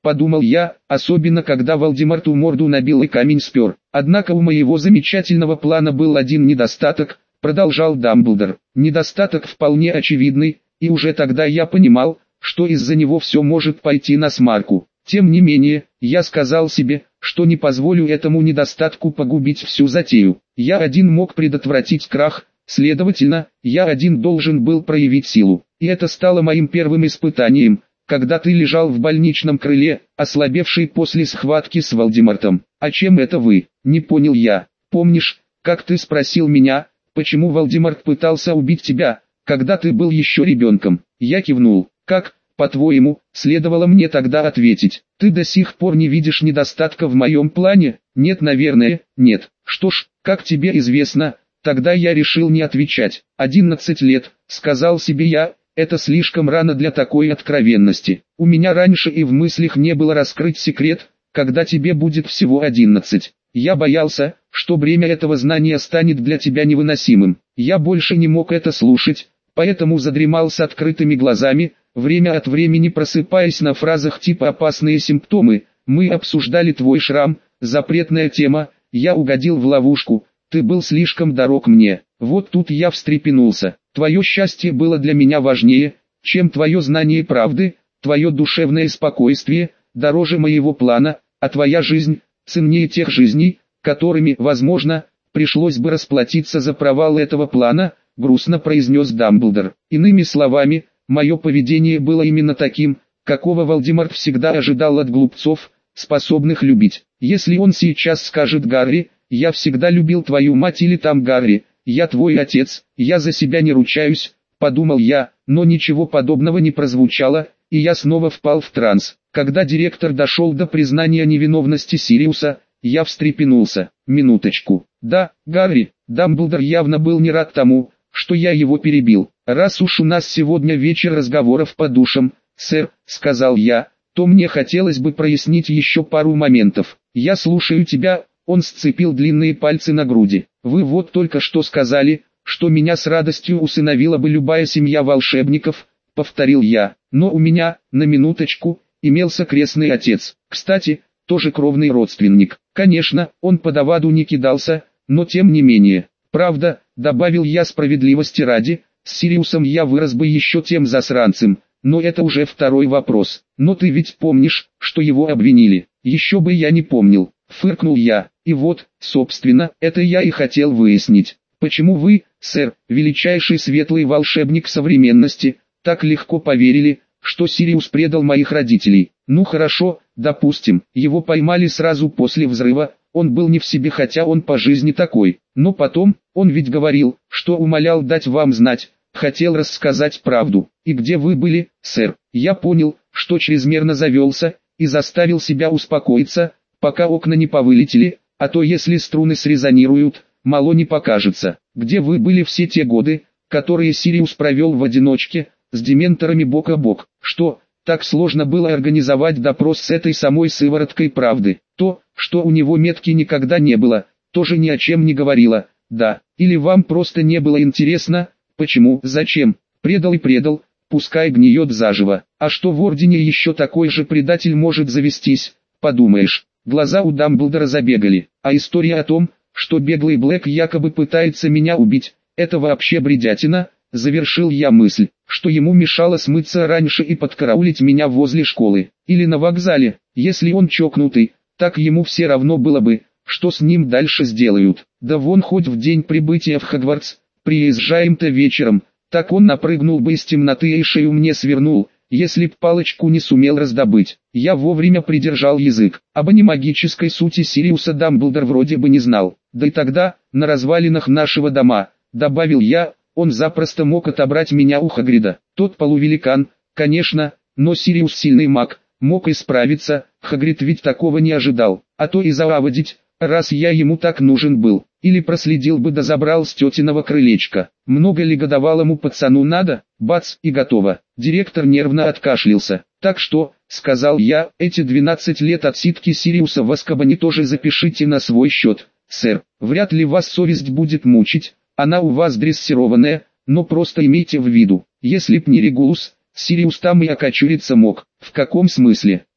подумал я, особенно когда Волдеморту морду набил и камень спер. Однако у моего замечательного плана был один недостаток, продолжал Дамблдор. Недостаток вполне очевидный, и уже тогда я понимал, что из-за него все может пойти насмарку. Тем не менее, я сказал себе, что не позволю этому недостатку погубить всю затею. Я один мог предотвратить крах, следовательно, я один должен был проявить силу. И это стало моим первым испытанием, когда ты лежал в больничном крыле, ослабевший после схватки с Волдемортом. А чем это вы? Не понял я. Помнишь, как ты спросил меня, почему Волдеморт пытался убить тебя, когда ты был еще ребенком? Я кивнул. Как, по-твоему, следовало мне тогда ответить? Ты до сих пор не видишь недостатка в моем плане? Нет, наверное, нет. Что ж, как тебе известно, тогда я решил не отвечать. Одиннадцать лет, сказал себе я, это слишком рано для такой откровенности. У меня раньше и в мыслях не было раскрыть секрет, когда тебе будет всего одиннадцать. Я боялся, что бремя этого знания станет для тебя невыносимым. Я больше не мог это слушать, поэтому задремал с открытыми глазами, время от времени просыпаясь на фразах типа «опасные симптомы», «мы обсуждали твой шрам», «запретная тема», «я угодил в ловушку», «ты был слишком дорог мне». Вот тут я встрепенулся. Твое счастье было для меня важнее, чем твое знание правды, твое душевное спокойствие, дороже моего плана, а твоя жизнь, ценнее тех жизней, которыми, возможно, пришлось бы расплатиться за провал этого плана, грустно произнес Дамблдор. Иными словами, мое поведение было именно таким, какого Волдеморт всегда ожидал от глупцов, способных любить. Если он сейчас скажет Гарри, я всегда любил твою мать, или там Гарри, я твой отец, я за себя не ручаюсь, подумал я, но ничего подобного не прозвучало, и я снова впал в транс. Когда директор дошел до признания невиновности Сириуса, я встрепенулся. Минуточку. Да, Гарри, Дамблдор явно был не рад тому, что я его перебил. Раз уж у нас сегодня вечер разговоров по душам, сэр, сказал я, то мне хотелось бы прояснить еще пару моментов. Я слушаю тебя. Он сцепил длинные пальцы на груди. Вы вот только что сказали, что меня с радостью усыновила бы любая семья волшебников, повторил я. Но у меня, на минуточку, имелся крестный отец. Кстати, тоже кровный родственник. Конечно, он под аваду не кидался, но тем не менее. Правда, добавил я справедливости ради, с Сириусом я вырос бы еще тем засранцем, но это уже второй вопрос. Но ты ведь помнишь, что его обвинили? Еще бы я не помнил. Фыркнул я, и вот, собственно, это я и хотел выяснить. Почему вы, сэр, величайший светлый волшебник современности, так легко поверили, что Сириус предал моих родителей? Ну хорошо, допустим, его поймали сразу после взрыва, он был не в себе, хотя он по жизни такой. Но потом, он ведь говорил, что умолял дать вам знать, хотел рассказать правду. И где вы были, сэр? Я понял, что чрезмерно завелся, и заставил себя успокоиться, пока окна не повылетели, а то если струны срезонируют, мало не покажется. Где вы были все те годы, которые Сириус провел в одиночке, с дементорами бок о бок? Что, так сложно было организовать допрос с этой самой сывороткой правды? То, что у него метки никогда не было, тоже ни о чем не говорило, да? Или вам просто не было интересно, почему, зачем? Предал и предал, пускай гниет заживо. А что в Ордене еще такой же предатель может завестись, подумаешь? Глаза у Дамблдора забегали, а история о том, что беглый Блэк якобы пытается меня убить, это вообще бредятина. Завершил я мысль, что ему мешало смыться раньше и подкараулить меня возле школы, или на вокзале. Если он чокнутый, так ему все равно было бы, что с ним дальше сделают. Да вон хоть в день прибытия в Хогвартс, приезжаем-то вечером, так он напрыгнул бы из темноты и шею мне свернул, если б палочку не сумел раздобыть. Я вовремя придержал язык. Об немагической сути Сириуса Дамблдор вроде бы не знал. Да и тогда, на развалинах нашего дома, добавил я, он запросто мог отобрать меня у Хагрида. Тот полувеликан, конечно, но Сириус сильный маг, мог и справиться, Хагрид ведь такого не ожидал. А то и зааводить, раз я ему так нужен был. Или проследил бы да забрал с тетиного крылечка. Много ли годовалому пацану надо? Бац, и готово. Директор нервно откашлялся. Так что, сказал я, эти двенадцать лет отсидки Сириуса в Азкабане тоже запишите на свой счет, сэр. Вряд ли вас совесть будет мучить, она у вас дрессированная, но просто имейте в виду, если б не Регулус, Сириус там и окочуриться мог. В каком смысле?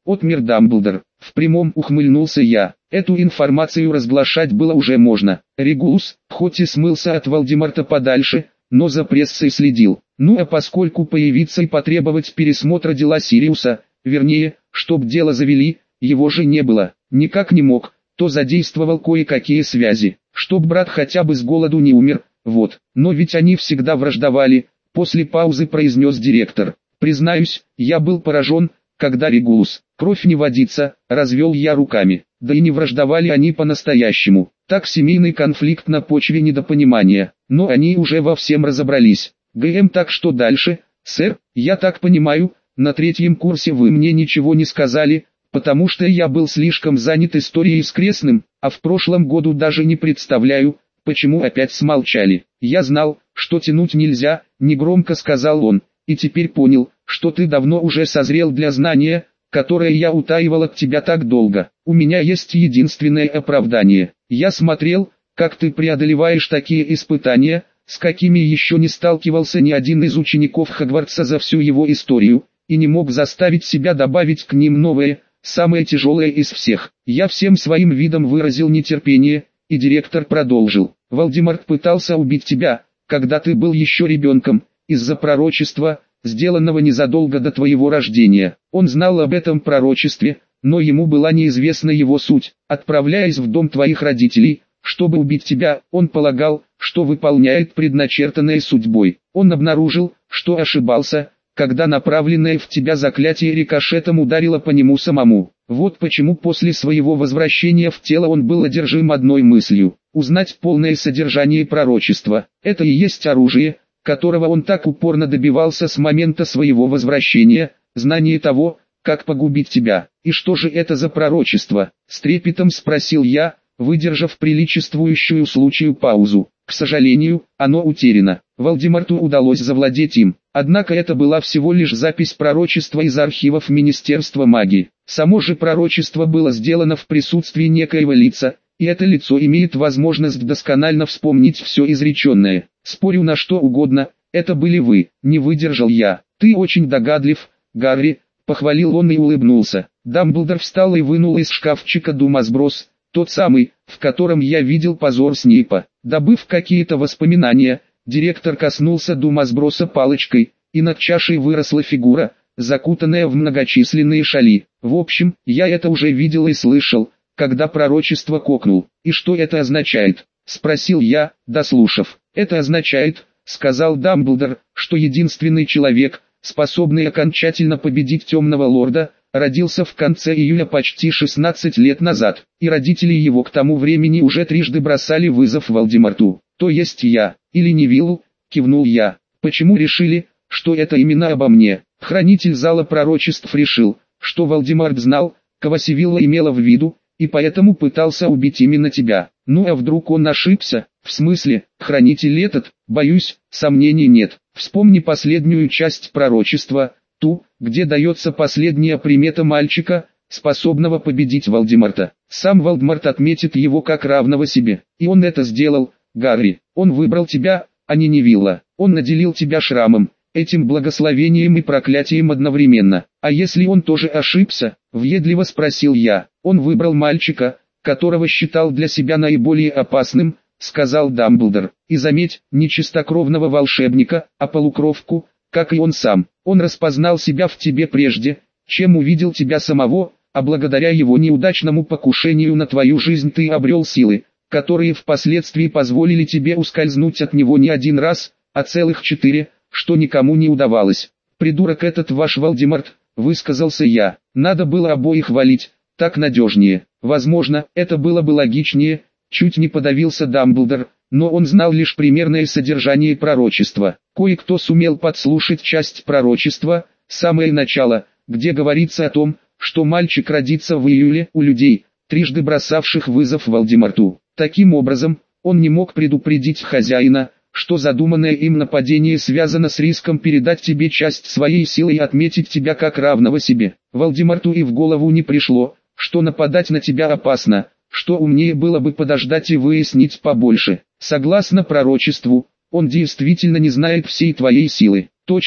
отмер Дамблдор. В прямом ухмыльнулся я. Эту информацию разглашать было уже можно. Регулус, хоть и смылся от Волдемарта подальше, но за прессой следил. Ну а поскольку появиться и потребовать пересмотра дела Сириуса, вернее, чтоб дело завели, его же не было, никак не мог, то задействовал кое-какие связи, чтоб брат хотя бы с голоду не умер, вот. Но ведь они всегда враждовали, после паузы произнес директор. Признаюсь, я был поражен, когда Регулус, кровь не водится, развел я руками. Да и не враждовали они по-настоящему. Так семейный конфликт на почве недопонимания. Но они уже во всем разобрались. ГМ, так что дальше, сэр? Я так понимаю, на третьем курсе вы мне ничего не сказали, потому что я был слишком занят историей с крестным, а в прошлом году даже не представляю, почему опять смолчали. Я знал, что тянуть нельзя, негромко сказал он, и теперь понял, что ты давно уже созрел для знания, которое я утаивал от тебя так долго. У меня есть единственное оправдание. Я смотрел, как ты преодолеваешь такие испытания, с какими еще не сталкивался ни один из учеников Хогвартса за всю его историю, и не мог заставить себя добавить к ним новое, самое тяжелое из всех. Я всем своим видом выразил нетерпение, и директор продолжил. Волдемарт пытался убить тебя, когда ты был еще ребенком, из-за пророчества, сделанного незадолго до твоего рождения. Он знал об этом пророчестве, но ему была неизвестна его суть. Отправляясь в дом твоих родителей, чтобы убить тебя, он полагал, что выполняет предначертанное судьбой. Он обнаружил, что ошибался, когда направленное в тебя заклятие рикошетом ударило по нему самому. Вот почему после своего возвращения в тело он был одержим одной мыслью – узнать полное содержание пророчества. Это и есть оружие, которого он так упорно добивался с момента своего возвращения, знание того, как погубить тебя. И что же это за пророчество? С трепетом спросил я, выдержав приличествующую случаю паузу. К сожалению, оно утеряно. Волдемарту удалось завладеть им. Однако это была всего лишь запись пророчества из архивов Министерства магии. Само же пророчество было сделано в присутствии некоего лица, и это лицо имеет возможность досконально вспомнить все изреченное. Спорю на что угодно, это были вы, не выдержал я. Ты очень догадлив, Гарри, похвалил он и улыбнулся. Дамблдор встал и вынул из шкафчика думасброс, тот самый, в котором я видел позор Снейпа. Добыв какие-то воспоминания, директор коснулся думасброса палочкой, и над чашей выросла фигура, закутанная в многочисленные шали. В общем, я это уже видел и слышал, когда пророчество кокнул. И что это означает? Спросил я, дослушав. Это означает, сказал Дамблдор, что единственный человек, способный окончательно победить Темного Лорда, родился в конце июля почти шестнадцать лет назад, и родители его к тому времени уже трижды бросали вызов Волдемарту, то есть я, или Невиллу, кивнул я. Почему решили, что это именно обо мне? Хранитель зала пророчеств решил, что Волдемарт знал, кого Сивилла имела в виду, и поэтому пытался убить именно тебя. Ну а вдруг он ошибся? В смысле, хранитель этот, боюсь, сомнений нет. Вспомни последнюю часть пророчества, ту, где дается последняя примета мальчика, способного победить Волдемарта. Сам Волдемарт отметит его как равного себе. И он это сделал, Гарри. Он выбрал тебя, а не Невилла. Он наделил тебя шрамом, этим благословением и проклятием одновременно. А если он тоже ошибся? Въедливо спросил я. Он выбрал мальчика, которого считал для себя наиболее опасным, сказал Дамблдор. И заметь, не чистокровного волшебника, а полукровку, как и он сам. Он распознал себя в тебе прежде, чем увидел тебя самого, а благодаря его неудачному покушению на твою жизнь ты обрел силы, которые впоследствии позволили тебе ускользнуть от него не один раз, а целых четыре, что никому не удавалось. Придурок этот ваш Волдемарт, высказался я. Надо было обоих валить, так надежнее. Возможно, это было бы логичнее, чуть не подавился Дамблдор, но он знал лишь примерное содержание пророчества. Кое-кто сумел подслушать часть пророчества, самое начало, где говорится о том, что мальчик родится в июле у людей, трижды бросавших вызов Волдемарту. Таким образом, он не мог предупредить хозяина, что задуманное им нападение связано с риском передать тебе часть своей силы и отметить тебя как равного себе. Волдемарту и в голову не пришло, что нападать на тебя опасно, что умнее было бы подождать и выяснить побольше. Согласно пророчеству, он действительно не знает всей твоей силы. Точно,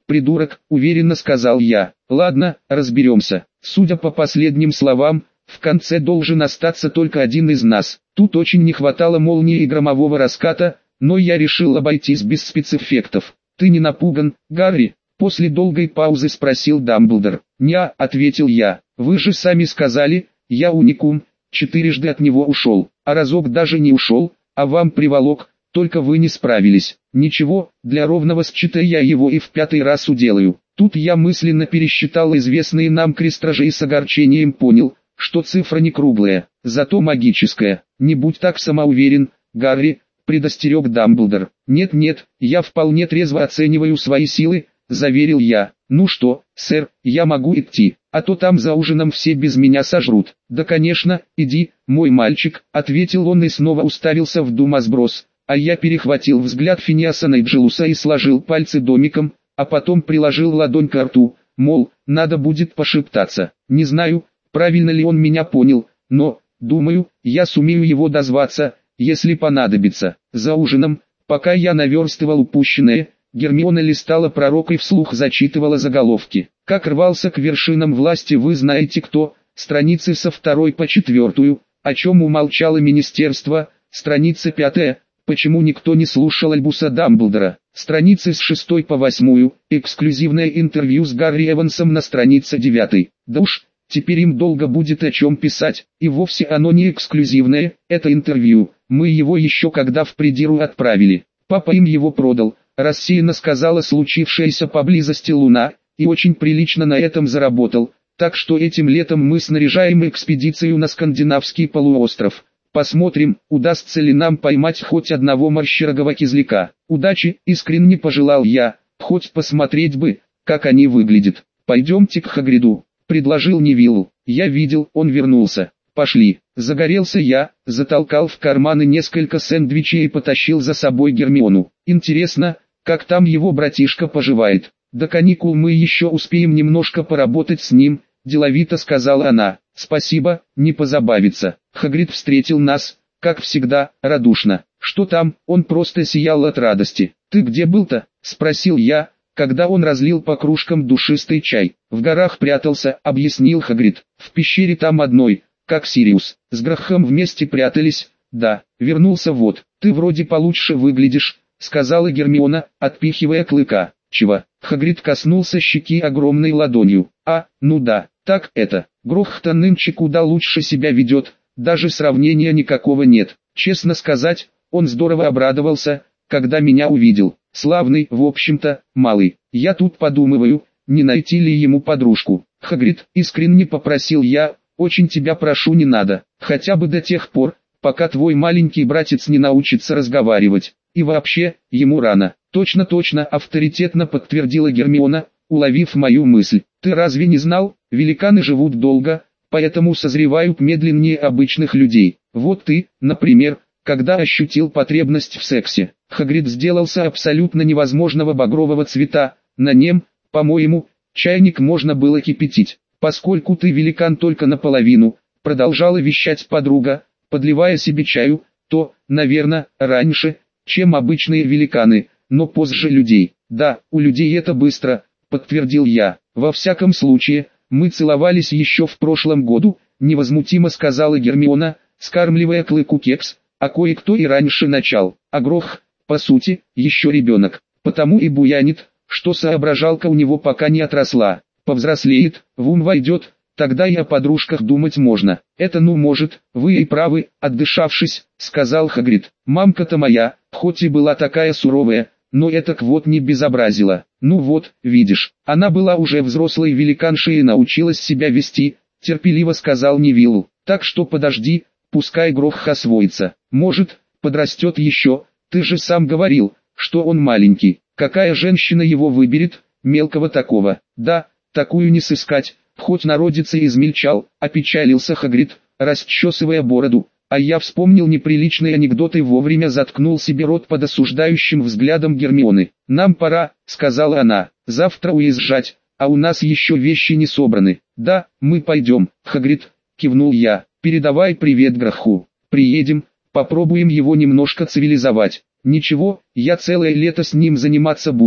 придурок», — уверенно сказал я. «Ладно, разберемся. Судя по последним словам, в конце должен остаться только один из нас». Тут очень не хватало молнии и громового раската, но я решил обойтись без спецэффектов. «Ты не напуган, Гарри?» — после долгой паузы спросил Дамблдор. «Не-а», — ответил я. «Вы же сами сказали, я уникум, четырежды от него ушел, а разок даже не ушел, а вам приволок, только вы не справились. Ничего, для ровного счета я его и в пятый раз уделаю». Тут я мысленно пересчитал известные нам крестражи и с огорчением понял, что цифра не круглая, зато магическая. «Не будь так самоуверен, Гарри», — предостерег Дамблдор. «Нет-нет, я вполне трезво оцениваю свои силы», — заверил я. «Ну что, сэр, я могу идти, а то там за ужином все без меня сожрут». «Да конечно, иди, мой мальчик», — ответил он и снова уставился в думосброс, а я перехватил взгляд Финиаса Найджелуса и сложил пальцы домиком, а потом приложил ладонь к рту, мол, надо будет пошептаться. Не знаю, правильно ли он меня понял, но, думаю, я сумею его дозваться, если понадобится. За ужином, пока я наверстывал упущенное, Гермиона листала пророка и вслух зачитывала заголовки. «Как рвался к вершинам власти вы знаете кто», страницы со второй по четвертую, «О чем умолчало министерство», страница пятая, «Почему никто не слушал Альбуса Дамблдора», страницы с шестой по восьмую, «Эксклюзивное интервью с Гарри Эвансом» на странице девятой. Да уж, теперь им долго будет о чем писать, и вовсе оно не эксклюзивное, это интервью, мы его еще когда в придиру отправили. Папа им его продал, рассеянно сказала случившаяся поблизости Луна, и очень прилично на этом заработал, так что этим летом мы снаряжаем экспедицию на скандинавский полуостров. Посмотрим, удастся ли нам поймать хоть одного морщерогого кизляка. Удачи, искренне пожелал я, хоть посмотреть бы, как они выглядят. «Пойдемте к Хагриду», — предложил Невилл. Я видел, он вернулся. «Пошли». Загорелся я, затолкал в карманы несколько сэндвичей и потащил за собой Гермиону. «Интересно, как там его братишка поживает? До каникул мы еще успеем немножко поработать с ним», — деловито сказала она. «Спасибо, не позабавиться». Хагрид встретил нас, как всегда, радушно. «Что там?» Он просто сиял от радости. «Ты где был-то?» — спросил я, когда он разлил по кружкам душистый чай. «В горах прятался», — объяснил Хагрид. «В пещере там одной, как Сириус. С Грахом вместе прятались, да, вернулся вот. Ты вроде получше выглядишь», — сказала Гермиона, отпихивая Клыка. «Чего?» Хагрид коснулся щеки огромной ладонью. «А, ну да, так это, Грох-то нынче куда лучше себя ведет, даже сравнения никакого нет. Честно сказать, он здорово обрадовался, когда меня увидел. Славный, в общем-то, малый. Я тут подумываю, не найти ли ему подружку». «Хагрид», искренне попросил я, «очень тебя прошу, не надо, хотя бы до тех пор, пока твой маленький братец не научится разговаривать. И вообще, ему рано». «Точно-точно», авторитетно подтвердила Гермиона, уловив мою мысль. «Ты разве не знал, великаны живут долго, поэтому созревают медленнее обычных людей. Вот ты, например, когда ощутил потребность в сексе». Хагрид сделался абсолютно невозможного багрового цвета, на нем, по-моему, чайник можно было кипятить. «Поскольку ты великан только наполовину», продолжала вещать подруга, подливая себе чаю, «то, наверное, раньше, чем обычные великаны, но позже людей». «Да, у людей это быстро», подтвердил я. «Во всяком случае, мы целовались еще в прошлом году», невозмутимо сказала Гермиона, скармливая Клыку кекс, «а кое-кто и раньше начал. А Грох, по сути, еще ребенок, потому и буянит, что соображалка у него пока не отросла. Повзрослеет, в ум войдет, тогда и о подружках думать можно». «Это ну может, вы и правы», отдышавшись, сказал Хагрид. «Мамка-то моя, хоть и была такая суровая, но этак вот не безобразила. Ну вот, видишь, она была уже взрослой великаншей и научилась себя вести», терпеливо сказал Невиллу. «Так что подожди, пускай Грох освоится. Может, подрастет еще, ты же сам говорил, что он маленький. Какая женщина его выберет, мелкого такого?» «Да, такую не сыскать, хоть народится и измельчал», опечалился Хагрид, расчесывая бороду. А я вспомнил неприличный анекдот и вовремя заткнул себе рот под осуждающим взглядом Гермионы. «Нам пора», — сказала она, — «завтра уезжать, а у нас еще вещи не собраны». «Да, мы пойдем, Хагрид», — кивнул я, — «передавай привет Гроху. Приедем, попробуем его немножко цивилизовать». «Ничего, я целое лето с ним заниматься буду», —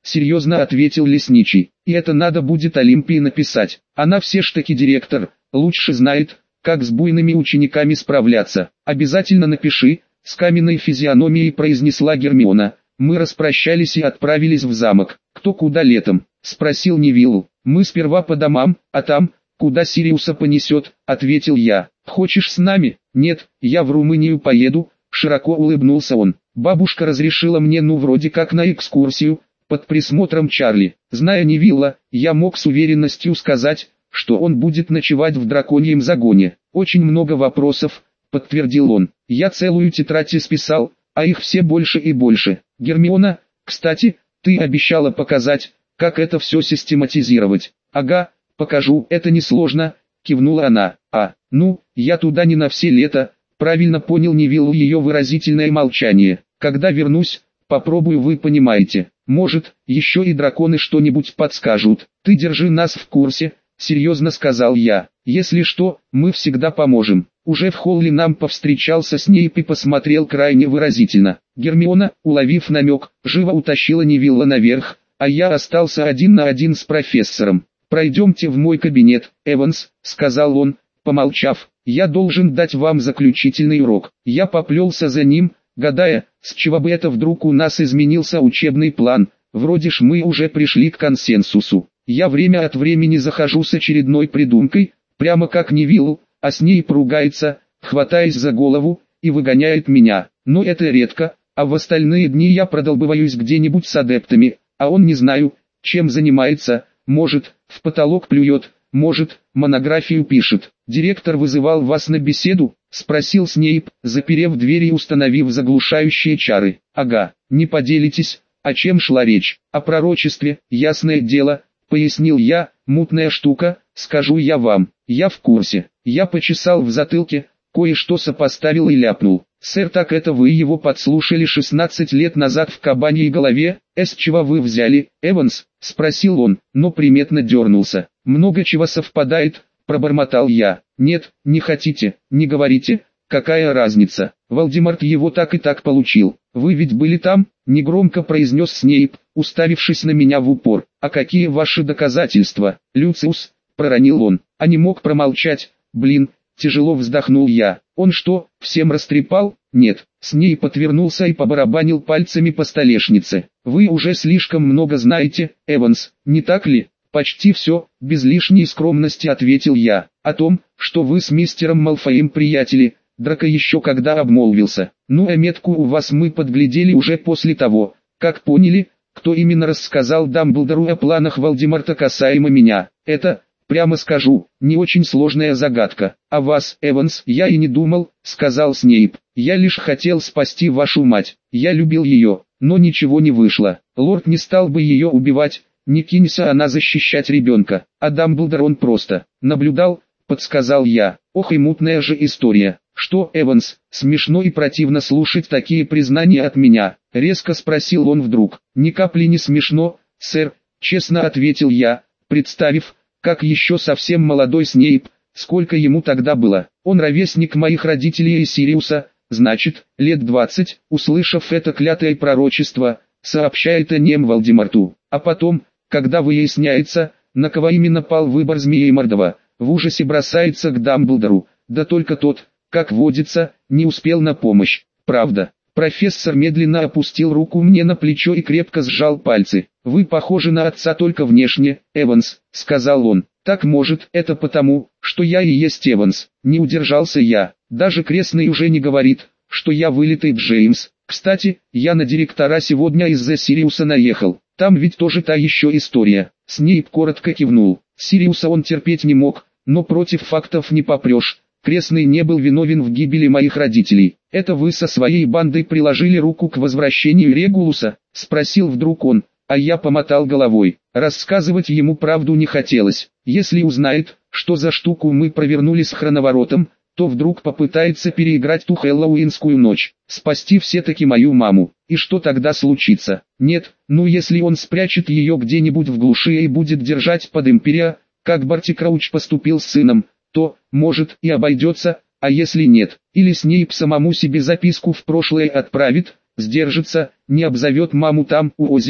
серьезно ответил лесничий. И это надо будет Олимпии написать. Она все ж таки директор, лучше знает, как с буйными учениками справляться. Обязательно напиши, с каменной физиономией произнесла Гермиона. Мы распрощались и отправились в замок. Кто куда летом? Спросил Невилл. Мы сперва по домам, а там, куда Сириуса понесет, ответил я. Хочешь с нами? Нет, я в Румынию поеду, широко улыбнулся он. Бабушка разрешила мне ну вроде как на экскурсию, под присмотром Чарли. Зная Невилла, я мог с уверенностью сказать, что он будет ночевать в драконьем загоне. Очень много вопросов, подтвердил он. Я целую тетрадь исписал, а их все больше и больше. Гермиона, кстати, ты обещала показать, как это все систематизировать. Ага, покажу, это несложно, кивнула она. А, ну, я туда не на все лето, правильно понял Невилл ее выразительное молчание. Когда вернусь, попробую, вы понимаете. Может, еще и драконы что-нибудь подскажут. Ты держи нас в курсе, серьезно сказал я. Если что, мы всегда поможем. Уже в холле нам повстречался Снейп и посмотрел крайне выразительно. Гермиона, уловив намек, живо утащила Невилла наверх, а я остался один на один с профессором. «Пройдемте в мой кабинет, Эванс», — сказал он, помолчав. «Я должен дать вам заключительный урок». Я поплелся за ним, гадая, с чего бы это вдруг у нас изменился учебный план. Вроде ж мы уже пришли к консенсусу. Я время от времени захожу с очередной придумкой, прямо как Невилл, а с ней поругается, хватаясь за голову, и выгоняет меня. Но это редко, а в остальные дни я продолбываюсь где-нибудь с адептами, а он не знаю, чем занимается, может, в потолок плюет, может, монографию пишет. «Директор вызывал вас на беседу?» — спросил Снейп, заперев дверь и установив заглушающие чары. «Ага, не поделитесь, о чем шла речь?» «О пророчестве, ясное дело», — пояснил я, «мутная штука, скажу я вам, я в курсе». Я почесал в затылке, кое-что сопоставил и ляпнул. «Сэр, так это вы его подслушали шестнадцать лет назад в кабаньей голове? С чего вы взяли, Эванс?» — спросил он, но приметно дернулся. «Много чего совпадает», — пробормотал я. «Нет, не хотите, не говорите, какая разница. Волдеморт его так и так получил. Вы ведь были там?» — негромко произнес Снейп, уставившись на меня в упор. «А какие ваши доказательства, Люциус?» — проронил он. А не мог промолчать. «Блин», — тяжело вздохнул я. «Он что, всем растрепал?» «Нет». Снейп отвернулся и побарабанил пальцами по столешнице. «Вы уже слишком много знаете, Эванс, не так ли?» «Почти все», — без лишней скромности ответил я. «О том, что вы с мистером Малфоем приятели», Драко еще когда обмолвился. «Ну а метку у вас мы подглядели уже после того, как поняли, кто именно рассказал Дамблдору о планах Волдеморта касаемо меня. Это, прямо скажу, не очень сложная загадка. А вас, Эванс, я и не думал», — сказал Снейп. «Я лишь хотел спасти вашу мать. Я любил ее, но ничего не вышло. Лорд не стал бы ее убивать, не кинься она защищать ребенка. А Дамблдор он просто наблюдал», — подсказал я. «Ох и мутная же история». «Что, Эванс, смешно и противно слушать такие признания от меня?» — резко спросил он вдруг. «Ни капли не смешно, сэр», — честно ответил я, представив, как еще совсем молодой Снейп, сколько ему тогда было. Он ровесник моих родителей и Сириуса, значит, лет двадцать, услышав это клятое пророчество, сообщает о нем Волдеморту. А потом, когда выясняется, на кого именно пал выбор Змеемордова, в ужасе бросается к Дамблдору, да только тот, как водится, не успел на помощь. Правда. Профессор медленно опустил руку мне на плечо и крепко сжал пальцы. «Вы похожи на отца только внешне, Эванс», — сказал он. «Так может, это потому, что я и есть Эванс». Не удержался я. Даже крестный уже не говорит, что я вылитый Джеймс. Кстати, я на директора сегодня из-за Сириуса наехал. Там ведь тоже та еще история. Снейп коротко кивнул. Сириуса он терпеть не мог, но против фактов не попрешь. Крестный не был виновен в гибели моих родителей. «Это вы со своей бандой приложили руку к возвращению Регулуса?» — спросил вдруг он, а я помотал головой. Рассказывать ему правду не хотелось. Если узнает, что за штуку мы провернули с хроноворотом, то вдруг попытается переиграть ту хэллоуинскую ночь, спасти все-таки мою маму. И что тогда случится? Нет, ну если он спрячет ее где-нибудь в глуши и будет держать под империя, как Барти Крауч поступил с сыном, то, может, и обойдется, а если нет, или Снейп самому себе записку в прошлое отправит, сдержится, не обзовет маму там, у озера,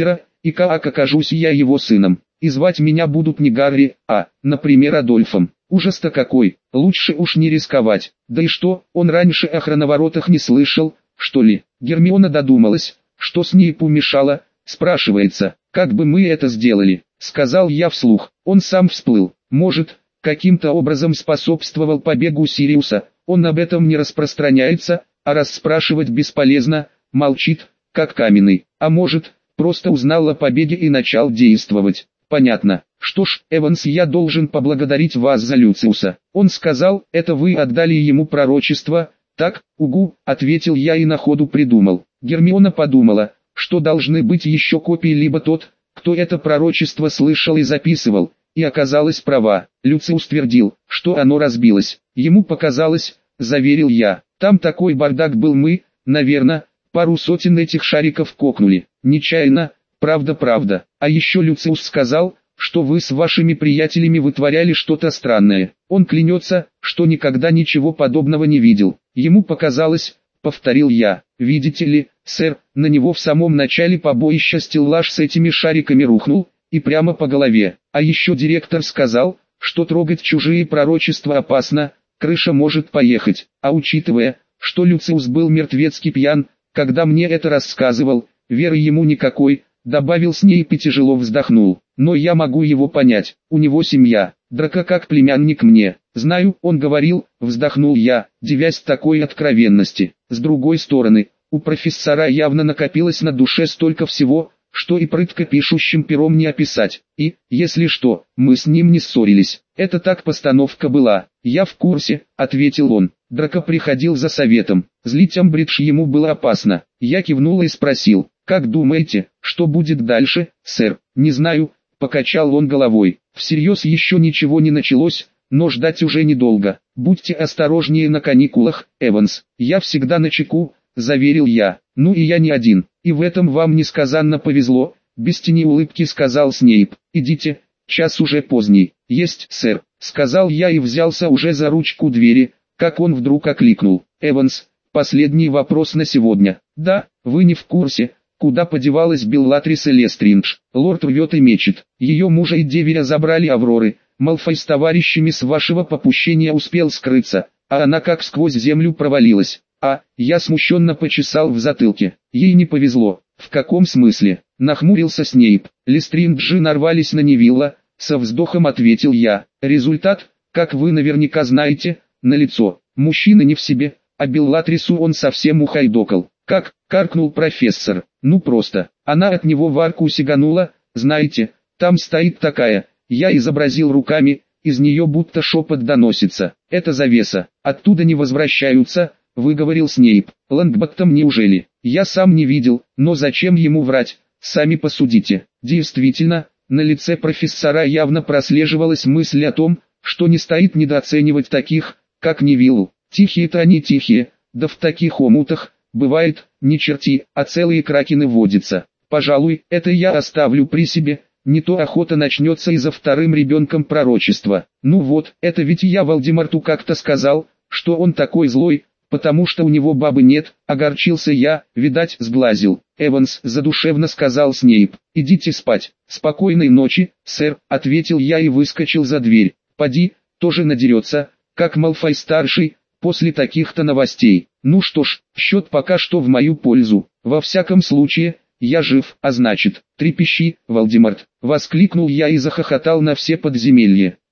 И как окажусь я его сыном, и звать меня будут не Гарри, а, например, Адольфом. Ужас-то какой, лучше уж не рисковать. Да и что, он раньше о хроноворотах не слышал, что ли? Гермиона додумалась, что Снейпу мешало, спрашивается, как бы мы это сделали. Сказал я вслух, он сам всплыл, может, каким-то образом способствовал побегу Сириуса, он об этом не распространяется, а раз спрашивать бесполезно, молчит, как каменный, а может, просто узнал о побеге и начал действовать. Понятно. Что ж, Эванс, я должен поблагодарить вас за Люциуса. Он сказал, это вы отдали ему пророчество. Так, угу, ответил я и на ходу придумал. Гермиона подумала, что должны быть еще копии, либо тот, кто это пророчество слышал и записывал, и оказалась права. Люциус твердил, что оно разбилось. Ему показалось, заверил я. Там такой бардак был, мы, наверное, пару сотен этих шариков кокнули. Нечаянно, правда-правда. А еще Люциус сказал, что вы с вашими приятелями вытворяли что-то странное. Он клянется, что никогда ничего подобного не видел. Ему показалось, повторил я. Видите ли, сэр, на него в самом начале побоища стеллаж с этими шариками рухнул, и прямо по голове. А еще директор сказал, что трогать чужие пророчества опасно, крыша может поехать. А учитывая, что Люциус был мертвецки пьян, когда мне это рассказывал, веры ему никакой, добавил Снейп и тяжело вздохнул. Но я могу его понять, у него семья, Драко как племянник мне. Знаю, он говорил, вздохнул я, дивясь такой откровенности. С другой стороны, у профессора явно накопилось на душе столько всего, что и прытко пишущим пером не описать. И, если что, мы с ним не ссорились. Это так постановка была. Я в курсе, ответил он. Драко приходил за советом. Злить Амбридж ему было опасно. Я кивнул и спросил, как думаете, что будет дальше, сэр? Не знаю, покачал он головой. Всерьез еще ничего не началось, но ждать уже недолго. Будьте осторожнее на каникулах, Эванс. Я всегда начеку, заверил я. Ну и я не один. И в этом вам несказанно повезло, без тени улыбки сказал Снейп. Идите, час уже поздний. Есть, сэр, сказал я и взялся уже за ручку двери, как он вдруг окликнул. Эванс, последний вопрос на сегодня. Да, вы не в курсе, куда подевалась Беллатрис Лестридж. Лорд рвет и мечет. Ее мужа и деверя забрали Авроры. Малфой с товарищами с вашего попущения успел скрыться, а она как сквозь землю провалилась. А, я смущенно почесал в затылке. Ей не повезло. В каком смысле? Нахмурился Снейп. Лестринджи нарвались на Невилла, со вздохом ответил я. Результат, как вы наверняка знаете, налицо. Мужчина не в себе, а Беллатрису он совсем ухайдокал. Как, каркнул профессор. Ну просто, она от него в арку сиганула, знаете, там стоит такая. Я изобразил руками, из нее будто шепот доносится. Это завеса, оттуда не возвращаются, выговорил Снейп. Лонгботтом неужели? Я сам не видел, но зачем ему врать, сами посудите. Действительно, на лице профессора явно прослеживалась мысль о том, что не стоит недооценивать таких, как Невиллу. Тихие-то они тихие, да в таких омутах, бывает, не черти, а целые кракены водятся. Пожалуй, это я оставлю при себе. Не то охота начнется и за вторым ребенком пророчества. Ну вот, это ведь я Волдеморту как-то сказал, что он такой злой, потому что у него бабы нет, огорчился я, видать, сглазил. Эванс, задушевно сказал Снейп, идите спать. Спокойной ночи, сэр, ответил я и выскочил за дверь. Поди, тоже надерется, как Малфой-старший, после таких-то новостей. Ну что ж, счет пока что в мою пользу. Во всяком случае, я жив, а значит, трепещи, Волдеморт, воскликнул я и захохотал на все подземелье.